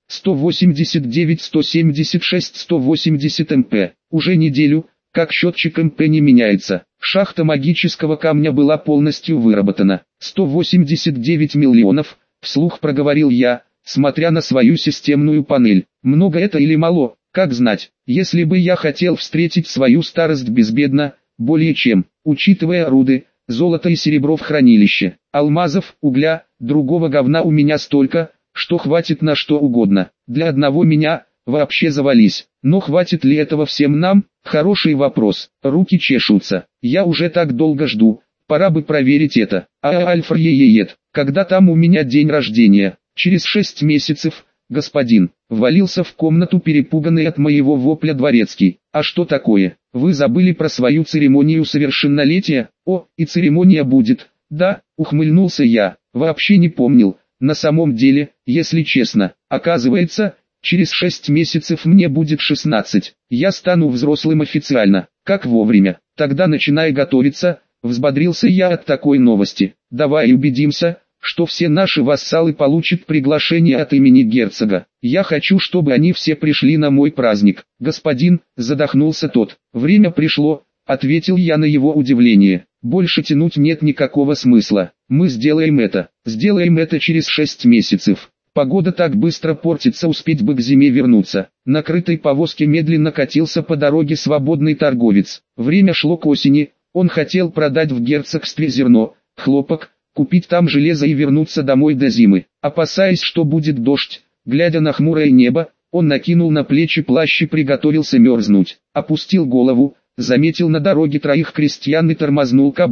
189-176-180 МП. Уже неделю, как счетчик МП не меняется. Шахта магического камня была полностью выработана. 189 миллионов, вслух проговорил я, смотря на свою системную панель. Много это или мало, как знать. Если бы я хотел встретить свою старость безбедно, более чем, учитывая руды, золото и серебро в хранилище, алмазов, угля, другого говна у меня столько, что хватит на что угодно. Для одного меня, вообще завались. Но хватит ли этого всем нам? Хороший вопрос. Руки чешутся. Я уже так долго жду. Пора бы проверить это. Альфа-Ееет. Когда там у меня день рождения? Через 6 месяцев, господин. Ввалился в комнату перепуганный от моего вопля дворецкий. А что такое? Вы забыли про свою церемонию совершеннолетия? О, и церемония будет. Да, ухмыльнулся я. Вообще не помнил. На самом деле, если честно, оказывается, через 6 месяцев мне будет 16. Я стану взрослым официально. Как вовремя. Тогда начинай готовиться. Взбодрился я от такой новости. Давай убедимся, что все наши вассалы получат приглашение от имени герцога. Я хочу, чтобы они все пришли на мой праздник. Господин, задохнулся тот. Время пришло, ответил я на его удивление. Больше тянуть нет никакого смысла. Мы сделаем это через 6 месяцев. Погода так быстро портится, успеть бы к зиме вернуться. На крытой повозке медленно катился по дороге свободный торговец. Время шло к осени, он хотел продать в герцогстве зерно, хлопок, купить там железо и вернуться домой до зимы. Опасаясь, что будет дождь, глядя на хмурое небо, он накинул на плечи плащ и приготовился мерзнуть. Опустил голову, заметил на дороге 3 крестьян и тормознул кобылу.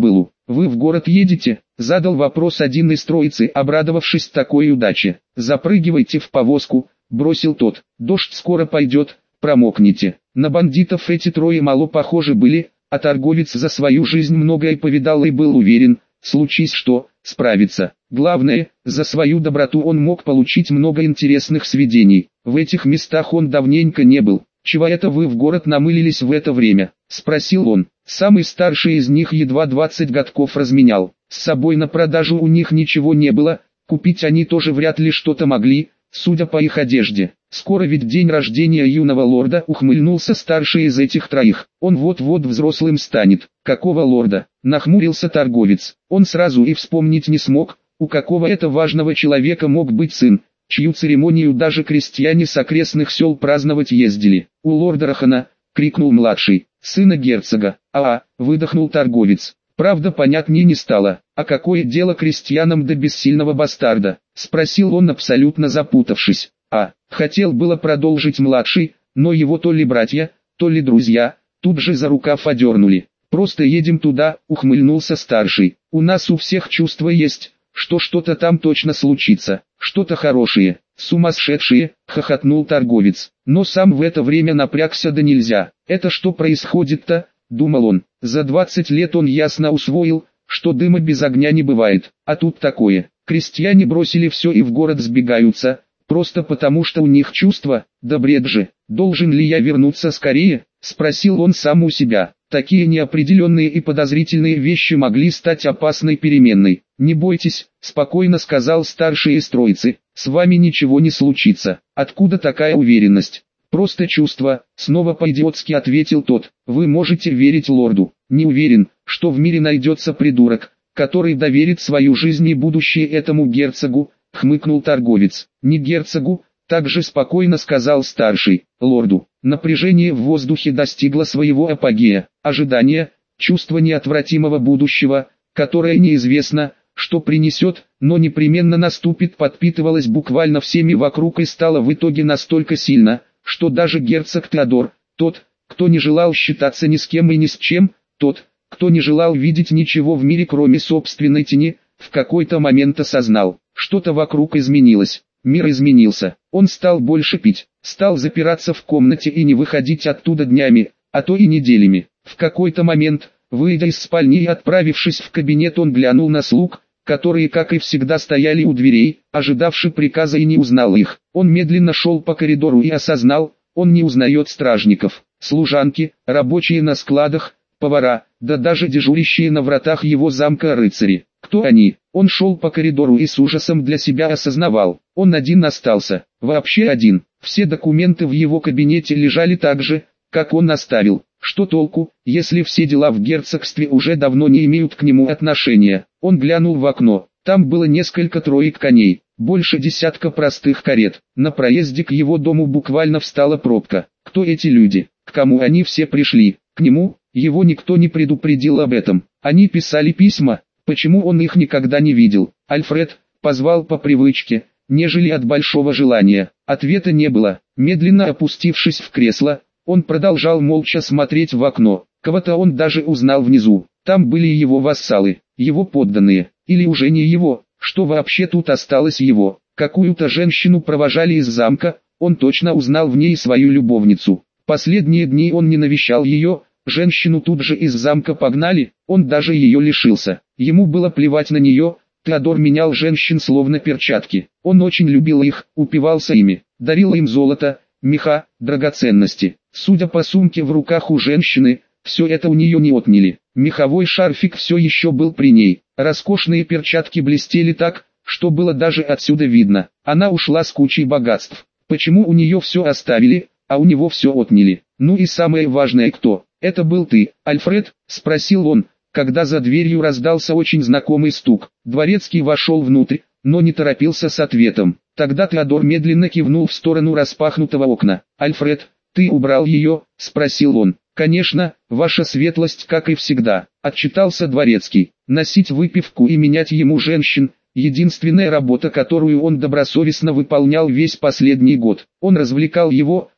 «Вы в город едете?» — задал вопрос один из троицы, обрадовавшись такой удаче. «Запрыгивайте в повозку», — бросил тот. «Дождь скоро пойдет, промокнете». На бандитов эти трое мало похожи были, а торговец за свою жизнь многое повидал и был уверен, случись что, справится. Главное, за свою доброту он мог получить много интересных сведений. В этих местах он давненько не был. «Чего это вы в город намылились в это время?» — спросил он. Самый старший из них едва 20 годков разменял. С собой на продажу у них ничего не было, купить они тоже вряд ли что-то могли, судя по их одежде. «Скоро ведь день рождения юного лорда», — ухмыльнулся старший из этих троих. «Он вот-вот взрослым станет». «Какого лорда?» — нахмурился торговец. Он сразу и вспомнить не смог, у какого это важного человека мог быть сын, чью церемонию даже крестьяне с окрестных сел праздновать ездили. «У лорда Рахана!» — крикнул младший, сына герцога. Выдохнул торговец. Правда, понятнее не стало. «А какое дело крестьянам до бессильного бастарда?» — спросил он, абсолютно запутавшись. Хотел было продолжить младший, но его то ли братья, то ли друзья, тут же за рукав одернули. «Просто едем туда», — ухмыльнулся старший. «У нас у всех чувство есть, что что-то там точно случится, что-то хорошее». «Сумасшедшие», — хохотнул торговец, но сам в это время напрягся да нельзя. «Это что происходит-то?» — думал он. За 20 лет он ясно усвоил, что дыма без огня не бывает, а тут такое. Крестьяне бросили все и в город сбегаются, просто потому что у них чувства, да бред же. «Должен ли я вернуться скорее?» — спросил он сам у себя. Такие неопределенные и подозрительные вещи могли стать опасной переменной. «Не бойтесь», — спокойно сказал старший из троицы, — «с вами ничего не случится». «Откуда такая уверенность?» «Просто чувство», — снова по-идиотски ответил тот. «Вы можете верить лорду». «Не уверен, что в мире найдется придурок, который доверит свою жизнь и будущее этому герцогу», — хмыкнул торговец. «Не герцогу», — также спокойно сказал старший, — «лорду». Напряжение в воздухе достигло своего апогея. Ожидание, чувство неотвратимого будущего, которое неизвестно, что принесет, но непременно наступит, подпитывалось буквально всеми вокруг и стало в итоге настолько сильно, что даже герцог Теодор, тот, кто не желал считаться ни с кем и ни с чем, тот, кто не желал видеть ничего в мире кроме собственной тени, в какой-то момент осознал, что-то вокруг изменилось. Мир изменился. Он стал больше пить, стал запираться в комнате и не выходить оттуда днями, а то и неделями. В какой-то момент, выйдя из спальни и отправившись в кабинет, он глянул на слуг, которые, как и всегда, стояли у дверей, ожидавши приказа, и не узнал их. Он медленно шел по коридору и осознал, он не узнает стражников, служанки, рабочие на складах, повара, да даже дежурящие на вратах его замка рыцари. Кто они? Он шел по коридору и с ужасом для себя осознавал, он один остался, вообще один. Все документы в его кабинете лежали так же, как он оставил. Что толку, если все дела в герцогстве уже давно не имеют к нему отношения? Он глянул в окно, там было несколько троек коней, больше десятка простых карет. На проезде к его дому буквально встала пробка. Кто эти люди? К кому они все пришли? К нему? Его никто не предупредил об этом. Они писали письма. Почему он их никогда не видел? Альфред позвал по привычке, нежели от большого желания. Ответа не было. Медленно опустившись в кресло, он продолжал молча смотреть в окно. Кого-то он даже узнал внизу. Там были его вассалы, его подданные, или уже не его. Что вообще тут осталось его? Какую-то женщину провожали из замка, он точно узнал в ней свою любовницу. Последние дни он не навещал ее. Женщину тут же из замка погнали, он даже ее лишился. Ему было плевать на нее, Теодор менял женщин словно перчатки. Он очень любил их, упивался ими, дарил им золото, меха, драгоценности. Судя по сумке в руках у женщины, все это у нее не отняли. Меховой шарфик все еще был при ней. Роскошные перчатки блестели так, что было даже отсюда видно. Она ушла с кучей богатств. Почему у нее все оставили, а у него все отняли? Ну и самое важное, кто? «Это был ты, Альфред?» — спросил он, когда за дверью раздался очень знакомый стук. Дворецкий вошел внутрь, но не торопился с ответом. Тогда Теодор медленно кивнул в сторону распахнутого окна. «Альфред, ты убрал ее?» — спросил он. «Конечно, ваша светлость, как и всегда», — отчитался Дворецкий. Носить выпивку и менять ему женщин — единственная работа, которую он добросовестно выполнял весь последний год. Он развлекал его,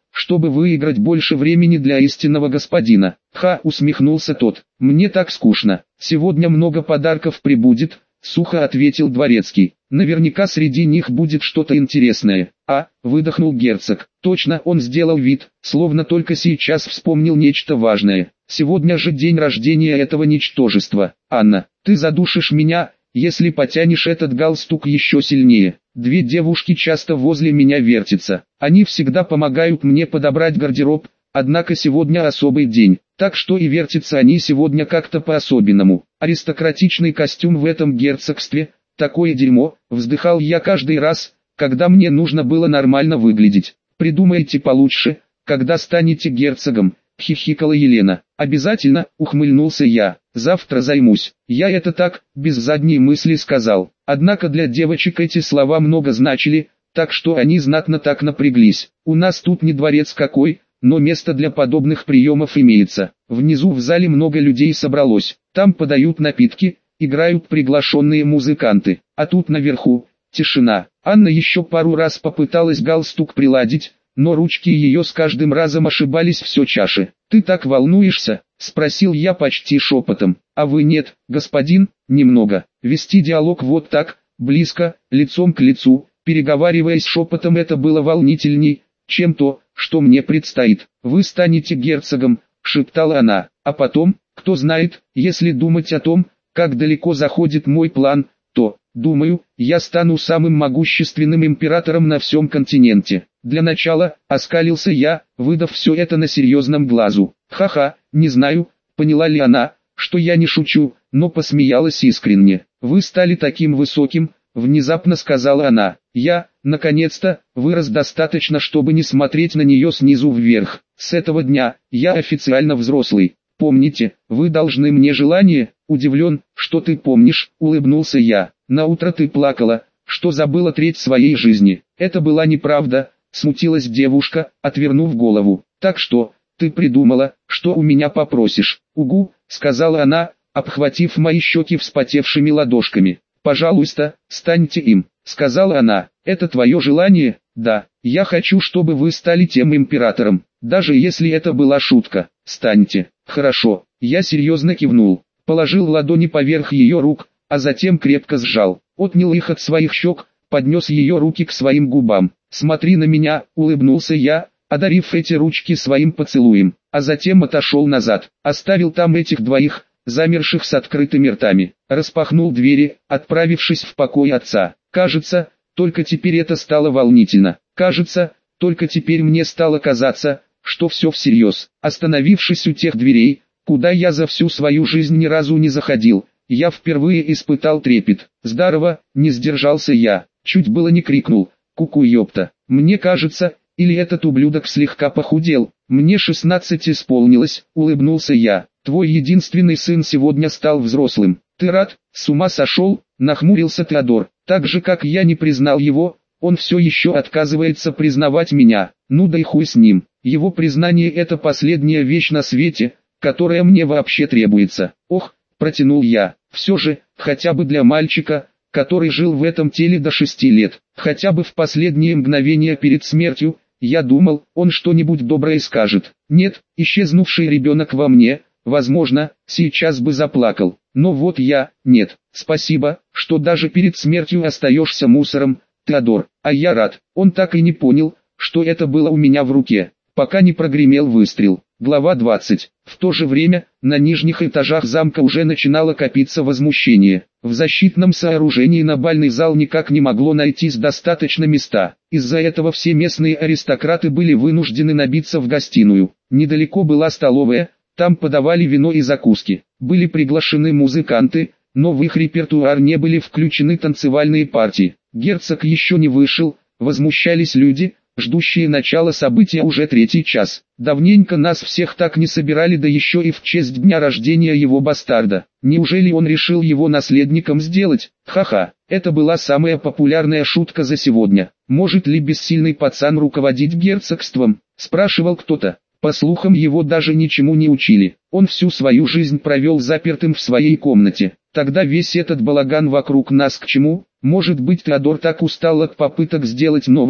чтобы выиграть больше времени для истинного господина. Ха, усмехнулся тот, мне так скучно. Сегодня много подарков прибудет, сухо ответил дворецкий. Наверняка среди них будет что-то интересное. Выдохнул герцог. Точно, он сделал вид, словно только сейчас вспомнил нечто важное. Сегодня же день рождения этого ничтожества. Анна, ты задушишь меня, если потянешь этот галстук еще сильнее. Две девушки часто возле меня вертятся. Они всегда помогают мне подобрать гардероб, однако сегодня особый день, так что и вертятся они сегодня как-то по-особенному. Аристократичный костюм в этом герцогстве, такое дерьмо, вздыхал я каждый раз, когда мне нужно было нормально выглядеть. Придумайте получше, когда станете герцогом, хихикала Елена. Обязательно, ухмыльнулся я, завтра займусь. Я это так, без задней мысли сказал. Однако для девочек эти слова много значили, так что они знатно так напряглись. У нас тут не дворец какой, но место для подобных приемов имеется. Внизу в зале много людей собралось. Там подают напитки, играют приглашенные музыканты. А тут наверху тишина. Анна еще пару раз попыталась галстук приладить, но ручки ее с каждым разом ошибались все чаще. «Ты так волнуешься?» – спросил я почти шепотом. «А вы нет, господин?» «Немного. Вести диалог вот так, близко, лицом к лицу, переговариваясь шепотом, это было волнительней, чем то, что мне предстоит. Вы станете герцогом», – шептала она. «А потом, кто знает, если думать о том, как далеко заходит мой план, то, думаю, я стану самым могущественным императором на всем континенте. Для начала, оскалился я, выдав все это на серьезном глазу. Ха-ха, не знаю, поняла ли она, что я не шучу, но посмеялась искренне. Вы стали таким высоким, внезапно сказала она. Я, наконец-то, вырос достаточно, чтобы не смотреть на нее снизу вверх. С этого дня, я официально взрослый. Помните, вы должны мне желание. Удивлен, что ты помнишь, улыбнулся я. Наутро ты плакала, что забыла треть своей жизни. Это была неправда, смутилась девушка, отвернув голову. Так что, ты придумала, что у меня попросишь? Угу, сказала она, обхватив мои щеки вспотевшими ладошками. Пожалуйста, станьте им, сказала она. Это твое желание? Да, я хочу, чтобы вы стали тем императором. Даже если это была шутка, станьте. Хорошо, я серьезно кивнул. Положил ладони поверх ее рук, а затем крепко сжал, отнял их от своих щек, поднес ее руки к своим губам. «Смотри на меня», — улыбнулся я, одарив эти ручки своим поцелуем, а затем отошел назад, оставил там этих двоих, замерших с открытыми ртами, распахнул двери, отправившись в покой отца. Кажется, только теперь это стало волнительно, кажется, только теперь мне стало казаться, что все всерьез. Остановившись у тех дверей, куда я за всю свою жизнь ни разу не заходил, я впервые испытал трепет. «Здорово», — не сдержался я, чуть было не крикнул. «Ку-ку, ёпта, мне кажется, или этот ублюдок слегка похудел?» «Мне 16 исполнилось», — улыбнулся я. «Твой единственный сын сегодня стал взрослым. Ты рад?» «С ума сошел?» — нахмурился Теодор. «Так же, как я не признал его, он все еще отказывается признавать меня. Ну да и хуй с ним. Его признание — это последняя вещь на свете, которая мне вообще требуется». «Ох», — протянул я, — «все же, хотя бы для мальчика, который жил в этом теле до 6 лет, хотя бы в последние мгновения перед смертью, я думал, он что-нибудь доброе скажет. Нет, исчезнувший ребенок во мне, возможно, сейчас бы заплакал. Но вот я, нет. Спасибо, что даже перед смертью остаешься мусором, Теодор. А я рад». Он так и не понял, что это было у меня в руке, пока не прогремел выстрел. Глава 20. В то же время, на нижних этажах замка уже начинало копиться возмущение. В защитном сооружении на бальный зал никак не могло найтись достаточно места. Из-за этого все местные аристократы были вынуждены набиться в гостиную. Недалеко была столовая, там подавали вино и закуски. Были приглашены музыканты, но в их репертуар не были включены танцевальные партии. Герцог еще не вышел, возмущались люди, ждущие начала события уже 3-й час. Давненько нас всех так не собирали, да еще и в честь дня рождения его бастарда. Неужели он решил его наследником сделать? Ха-ха, это была самая популярная шутка за сегодня. «Может ли бессильный пацан руководить герцогством?» — спрашивал кто-то. По слухам, его даже ничему не учили. Он всю свою жизнь провел запертым в своей комнате. Тогда весь этот балаган вокруг нас к чему? Может быть, Теодор так устал от попыток сделать нового,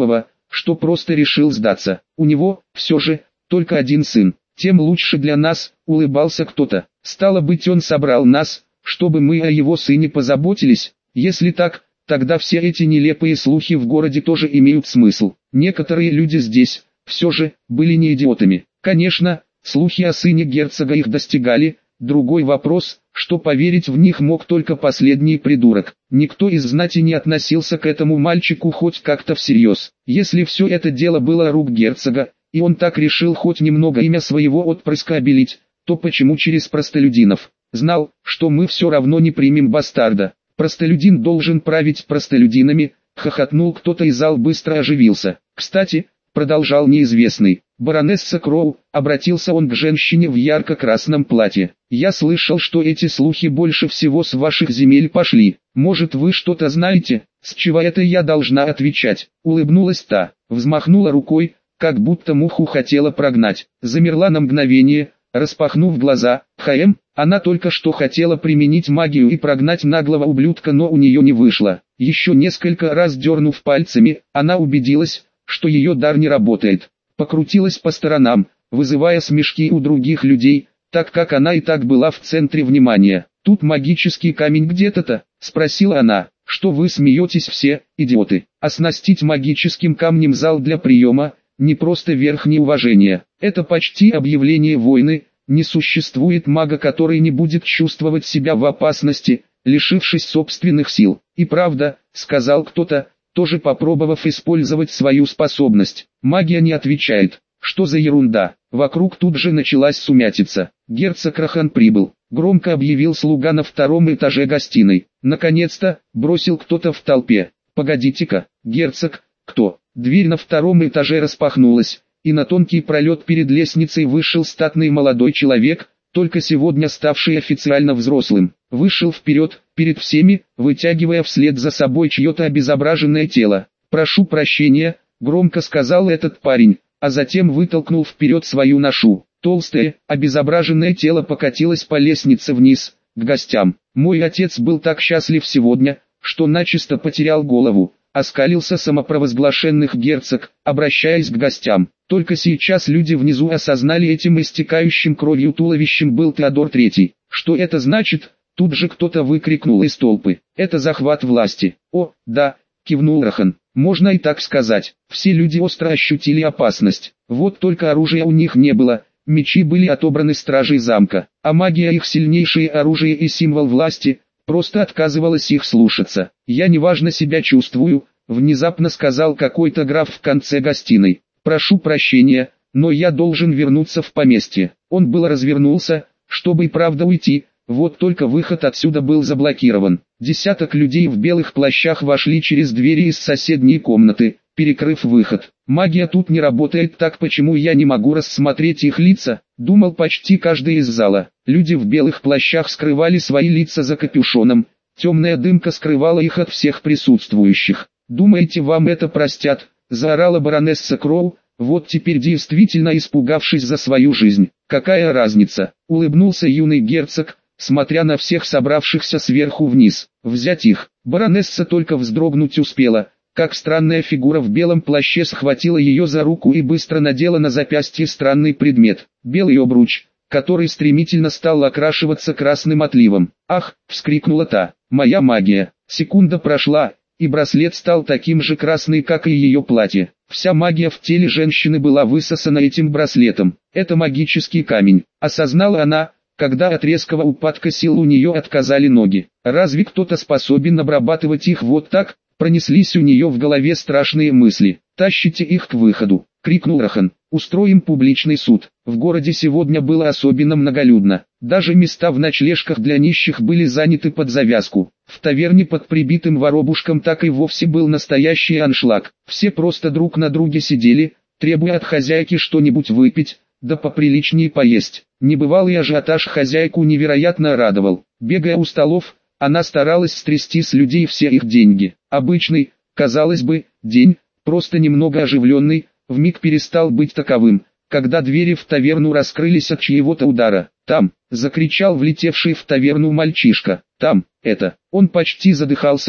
что просто решил сдаться. У него, все же, только один сын. Тем лучше для нас, улыбался кто-то. Стало быть, он собрал нас, чтобы мы о его сыне позаботились. Если так, тогда все эти нелепые слухи в городе тоже имеют смысл. Некоторые люди здесь, все же, были не идиотами. Конечно, слухи о сыне герцога их достигали. Другой вопрос, что поверить в них мог только последний придурок. Никто из знати не относился к этому мальчику хоть как-то всерьез. Если все это дело было рук герцога, и он так решил хоть немного имя своего отпрыска обелить, то почему через простолюдинов? Знал, что мы все равно не примем бастарда. Простолюдин должен править простолюдинами, хохотнул кто-то и зал быстро оживился. Кстати, продолжал неизвестный, баронесса Кроу, обратился он к женщине в ярко-красном платье. Я слышал, что эти слухи больше всего с ваших земель пошли. Может, вы что-то знаете, с чего это я должна отвечать? Улыбнулась та, взмахнула рукой, как будто муху хотела прогнать. Замерла на мгновение, распахнув глаза. Она только что хотела применить магию и прогнать наглого ублюдка, но у нее не вышло. Еще несколько раз дернув пальцами, она убедилась, что ее дар не работает. Покрутилась по сторонам, вызывая смешки у других людей, так как она и так была в центре внимания. «Тут магический камень где-то-то?» – спросила она. «Что вы смеетесь все, идиоты? Оснастить магическим камнем зал для приема – не просто верх неуважения. Это почти объявление войны. Не существует мага, который не будет чувствовать себя в опасности, лишившись собственных сил. И правда», – сказал кто-то, тоже попробовав использовать свою способность. Магия не отвечает. Что за ерунда? Вокруг тут же началась сумятица. Герцог Рахан прибыл. Громко объявил слуга на втором этаже гостиной. Наконец-то, бросил кто-то в толпе. Погодите-ка, герцог, кто? Дверь на втором этаже распахнулась, и на тонкий пролет перед лестницей вышел статный молодой человек, только сегодня ставший официально взрослым. Вышел вперед, перед всеми, вытягивая вслед за собой чье-то обезображенное тело. «Прошу прощения», — громко сказал этот парень, а затем вытолкнул вперед свою ношу. Толстое, обезображенное тело покатилось по лестнице вниз, к гостям. «Мой отец был так счастлив сегодня, что начисто потерял голову», — оскалился самопровозглашенных герцог, обращаясь к гостям. Только сейчас люди внизу осознали, этим истекающим кровью туловищем был Теодор III. «Что это значит?» — тут же кто-то выкрикнул из толпы. «Это захват власти». «О, да», — кивнул Рахан. «Можно и так сказать. Все люди остро ощутили опасность. Вот только оружия у них не было. Мечи были отобраны стражей замка, а магия, их сильнейшее оружие и символ власти, просто отказывалась их слушаться. «Я неважно себя чувствую», — внезапно сказал какой-то граф в конце гостиной. «Прошу прощения, но я должен вернуться в поместье». Он было развернулся, чтобы и правда уйти, вот только выход отсюда был заблокирован. Десяток людей в белых плащах вошли через двери из соседней комнаты, перекрыв выход. «Магия тут не работает, так почему я не могу рассмотреть их лица?» — думал почти каждый из зала. Люди в белых плащах скрывали свои лица за капюшоном, темная дымка скрывала их от всех присутствующих. «Думаете, вам это простят?» — заорала баронесса Кроу, вот теперь действительно испугавшись за свою жизнь. «Какая разница?» — улыбнулся юный герцог, смотря на всех собравшихся сверху вниз. «Взять их?» Баронесса только вздрогнуть успела, как странная фигура в белом плаще схватила ее за руку и быстро надела на запястье странный предмет. Белый обруч, который стремительно стал окрашиваться красным отливом. «Ах!» — вскрикнула та. «Моя магия!» Секунда прошла, и браслет стал таким же красный, как и ее платье. Вся магия в теле женщины была высосана этим браслетом. «Это магический камень», — осознала она, когда от резкого упадка сил у нее отказали ноги. «Разве кто-то способен обрабатывать их вот так?» Пронеслись у нее в голове страшные мысли. «Тащите их к выходу!» — крикнул Рахан. «Устроим публичный суд». В городе сегодня было особенно многолюдно. Даже места в ночлежках для нищих были заняты под завязку. В таверне под прибитым воробушком так и вовсе был настоящий аншлаг. Все просто друг на друге сидели, требуя от хозяйки что-нибудь выпить, да поприличнее поесть. Небывалый ажиотаж хозяйку невероятно радовал. Бегая у столов, она старалась стрясти с людей все их деньги. Обычный, казалось бы, день, просто немного оживленный, вмиг перестал быть таковым, когда двери в таверну раскрылись от чьего-то удара. «Там!» — закричал влетевший в таверну мальчишка. «Там!» — это! Он почти задыхался,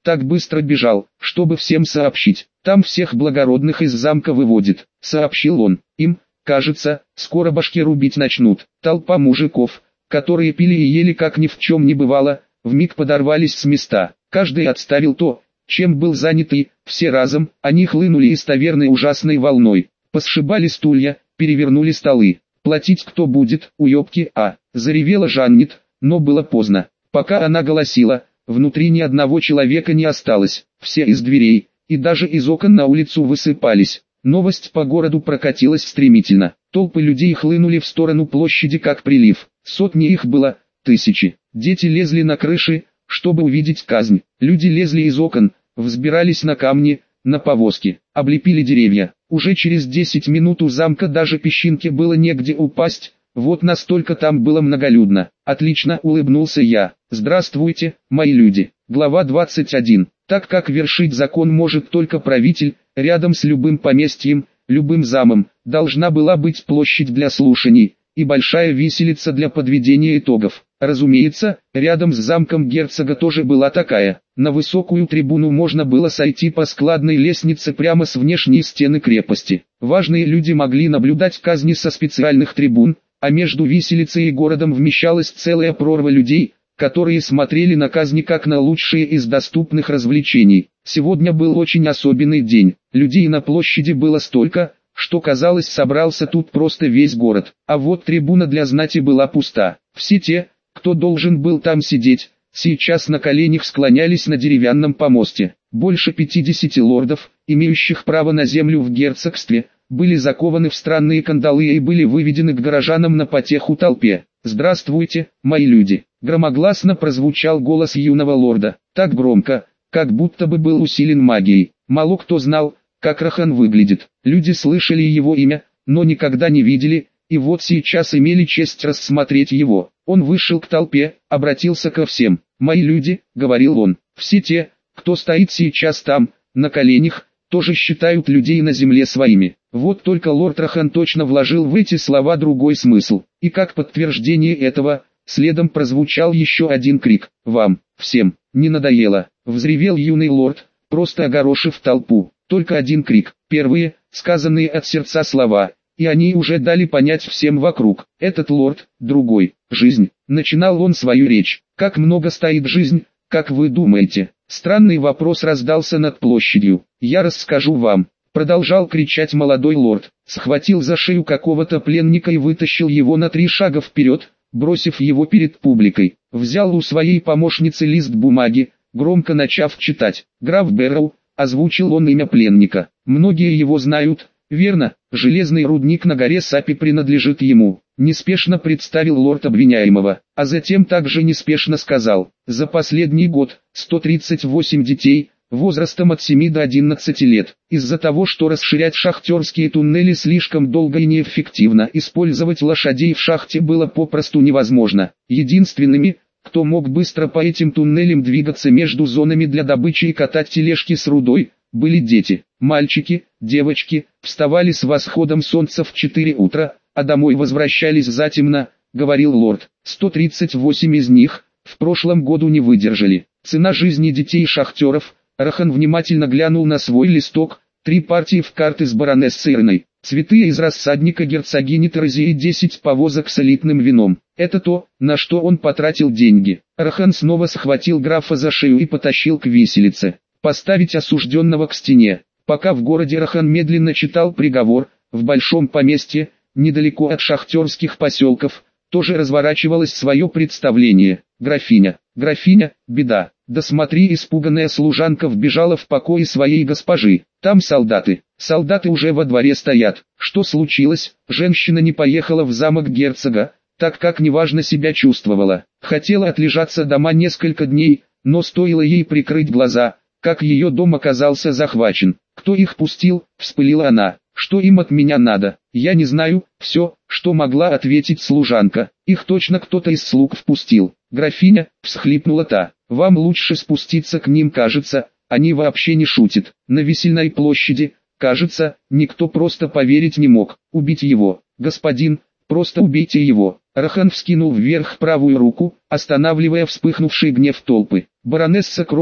Так быстро бежал, чтобы всем сообщить. Там всех благородных из замка выводит, сообщил он. Им, кажется, скоро башки рубить начнут. Толпа мужиков, которые пили и ели как ни в чем не бывало, вмиг подорвались с места. Каждый отставил то, чем был занят, и все разом, они хлынули из таверны ужасной волной. Посшибали стулья, перевернули столы. Платить кто будет, уебки, заревела Жаннет, но было поздно. Пока она голосила, внутри ни одного человека не осталось. Все из дверей, и даже из окон на улицу высыпались. Новость по городу прокатилась стремительно. Толпы людей хлынули в сторону площади как прилив. Сотни их было, тысячи. Дети лезли на крыши, чтобы увидеть казнь. Люди лезли из окон, взбирались на камни, на повозки, облепили деревья. Уже через 10 минут у замка даже песчинке было негде упасть, вот настолько там было многолюдно. Отлично, улыбнулся я. Здравствуйте, мои люди. Глава 21. Так как вершить закон может только правитель, рядом с любым поместьем, любым замом, должна была быть площадь для слушаний, и большая виселица для подведения итогов. Разумеется, рядом с замком герцога тоже была такая. На высокую трибуну можно было сойти по складной лестнице прямо с внешней стены крепости. Важные люди могли наблюдать казни со специальных трибун, а между виселицей и городом вмещалась целая прорва людей, которые смотрели на казни как на лучшие из доступных развлечений. Сегодня был очень особенный день. Людей на площади было столько, что казалось, собрался тут просто весь город. А вот трибуна для знати была пуста. Все те, кто должен был там сидеть, сейчас на коленях склонялись на деревянном помосте. Больше 50 лордов, имеющих право на землю в герцогстве, были закованы в странные кандалы и были выведены к горожанам на потеху толпе. «Здравствуйте, мои люди!» Громогласно прозвучал голос юного лорда, так громко, как будто бы был усилен магией. Мало кто знал, как Рахан выглядит. Люди слышали его имя, но никогда не видели, и вот сейчас имели честь рассмотреть его. Он вышел к толпе, обратился ко всем. «Мои люди», — говорил он, — «все те, кто стоит сейчас там, на коленях, тоже считают людей на земле своими». Вот только лорд Рахан точно вложил в эти слова другой смысл. И как подтверждение этого, следом прозвучал еще один крик. «Вам, всем, не надоело?» — взревел юный лорд, просто огорошив толпу. Только один крик. Первые, сказанные от сердца слова, и они уже дали понять всем вокруг. Этот лорд, другой, жизнь. Начинал он свою речь. «Как много стоит жизнь, как вы думаете?» Странный вопрос раздался над площадью. «Я расскажу вам», — продолжал кричать молодой лорд. Схватил за шею какого-то пленника и вытащил его на 3 шага вперед, бросив его перед публикой. Взял у своей помощницы лист бумаги, громко начав читать. «Граф Бэрроу», — озвучил он имя пленника. «Многие его знают, верно? Железный рудник на горе Сапи принадлежит ему», — неспешно представил лорд обвиняемого, а затем также неспешно сказал: «За последний год 138 детей, возрастом от 7 до 11 лет, из-за того, что расширять шахтерские туннели слишком долго и неэффективно, использовать лошадей в шахте было попросту невозможно. Единственными, кто мог быстро по этим туннелям двигаться между зонами для добычи и катать тележки с рудой, были дети. Мальчики, девочки, вставали с восходом солнца в 4 утра, а домой возвращались затемно», — говорил лорд. 138 из них в прошлом году не выдержали. Цена жизни детей-шахтеров. Рахан внимательно глянул на свой листок. 3 партии в карты с баронессой Ирной, цветы из рассадника герцогини Терезии и 10 повозок с элитным вином. Это то, на что он потратил деньги. Рахан снова схватил графа за шею и потащил к виселице. Поставить осужденного к стене. Пока в городе Рахан медленно читал приговор, в большом поместье, недалеко от шахтерских поселков, тоже разворачивалось свое представление. «Графиня, графиня, беда!» «Да смотри!» Испуганная служанка вбежала в покои своей госпожи. «Там солдаты. Солдаты уже во дворе стоят». Что случилось? Женщина не поехала в замок герцога, так как неважно себя чувствовала. Хотела отлежаться дома несколько дней, но стоило ей прикрыть глаза, как ее дом оказался захвачен. «Кто их пустил?» — вспылила она. «Что им от меня надо?» «Я не знаю», — все, что могла ответить служанка. «Их точно кто-то из слуг впустил». «Графиня», — всхлипнула та, — «вам лучше спуститься к ним, кажется, они вообще не шутят». На Висельной площади, кажется, никто просто поверить не мог. «Убить его, господин, просто убейте его». Рахан вскинул вверх правую руку, останавливая вспыхнувший гнев толпы. «Баронесса Кроу»,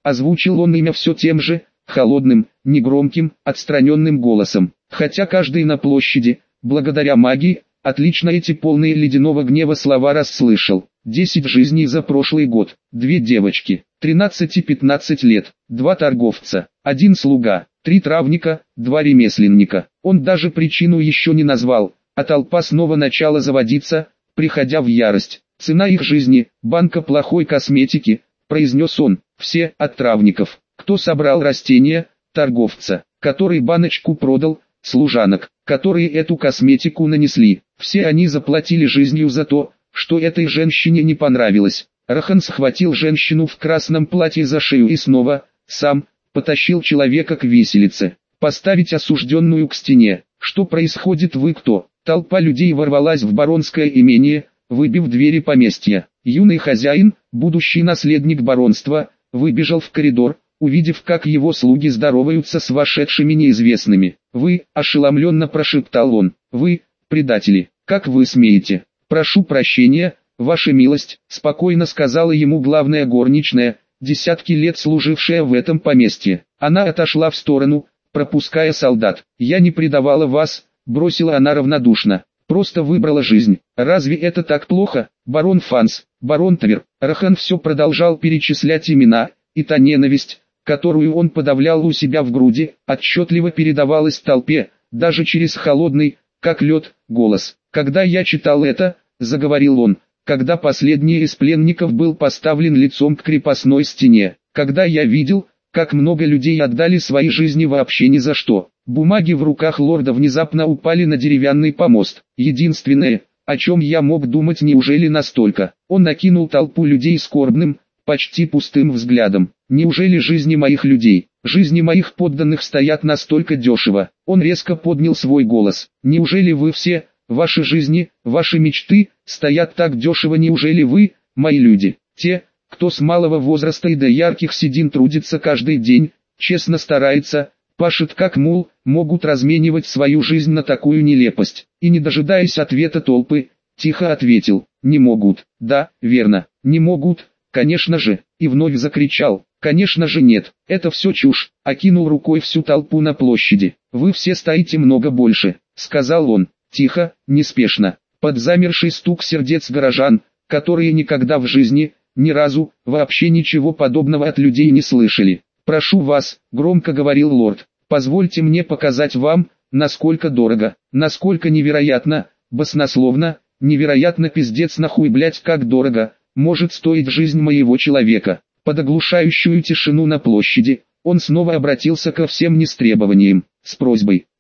Озвучил он имя все тем же, холодным, негромким, отстраненным голосом. Хотя каждый на площади, благодаря магии, отлично эти полные ледяного гнева слова расслышал. 10 жизней за прошлый год, 2 девочки, 13 и 15 лет, 2 торговца, 1 слуга, 3 травника, 2 ремесленника. Он даже причину еще не назвал, а толпа снова начала заводиться, приходя в ярость. Цена их жизни, банка плохой косметики, произнес он, все от травников. Кто собрал растения, торговца, который баночку продал, служанок, которые эту косметику нанесли. Все они заплатили жизнью за то, что этой женщине не понравилось. Рахан схватил женщину в красном платье за шею и снова, сам, потащил человека к виселице. Поставить осужденную к стене. Что происходит, вы кто? Толпа людей ворвалась в баронское имение, выбив двери поместья. Юный хозяин, будущий наследник баронства, выбежал в коридор, увидев, как его слуги здороваются с вошедшими неизвестными. «Вы», — ошеломленно прошептал он, — «вы, предатели, как вы смеете?» «Прошу прощения, ваша милость», — спокойно сказала ему главная горничная, десятки лет служившая в этом поместье. Она отошла в сторону, пропуская солдат. «Я не предавала вас», — бросила она равнодушно. «Просто выбрала жизнь. Разве это так плохо? Барон Фанс, барон Твер». Рахан все продолжал перечислять имена, и та ненависть, которую он подавлял у себя в груди, отчетливо передавалась толпе, даже через холодный, как лед, голос. «Когда я читал это», — заговорил он, — «когда последний из пленников был поставлен лицом к крепостной стене, когда я видел, как много людей отдали свои жизни вообще ни за что». Бумаги в руках лорда внезапно упали на деревянный помост. Единственное, о чем я мог думать, неужели настолько? Он накинул толпу людей скорбным, почти пустым взглядом. Неужели жизни моих людей, жизни моих подданных стоят настолько дешево? Он резко поднял свой голос. Неужели вы все, ваши жизни, ваши мечты, стоят так дешево? Неужели вы, мои люди, те, кто с малого возраста и до ярких седин трудится каждый день, честно старается, пашет как мул, могут разменивать свою жизнь на такую нелепость? И не дожидаясь ответа толпы, тихо ответил: не могут. Да, верно, не могут, конечно же. И вновь закричал: конечно же нет, это все чушь. Окинул рукой всю толпу на площади. Вы все стоите много больше, сказал он, тихо, неспешно, под замерший стук сердец горожан, которые никогда в жизни, ни разу, вообще ничего подобного от людей не слышали. «Прошу вас», — громко говорил лорд, — «позвольте мне показать вам, насколько дорого, насколько невероятно, баснословно, невероятно, пиздец нахуй, блять, как дорого может стоить жизнь моего человека». Под оглушающую тишину на площади, он снова обратился ко всем с требованием, с просьбой: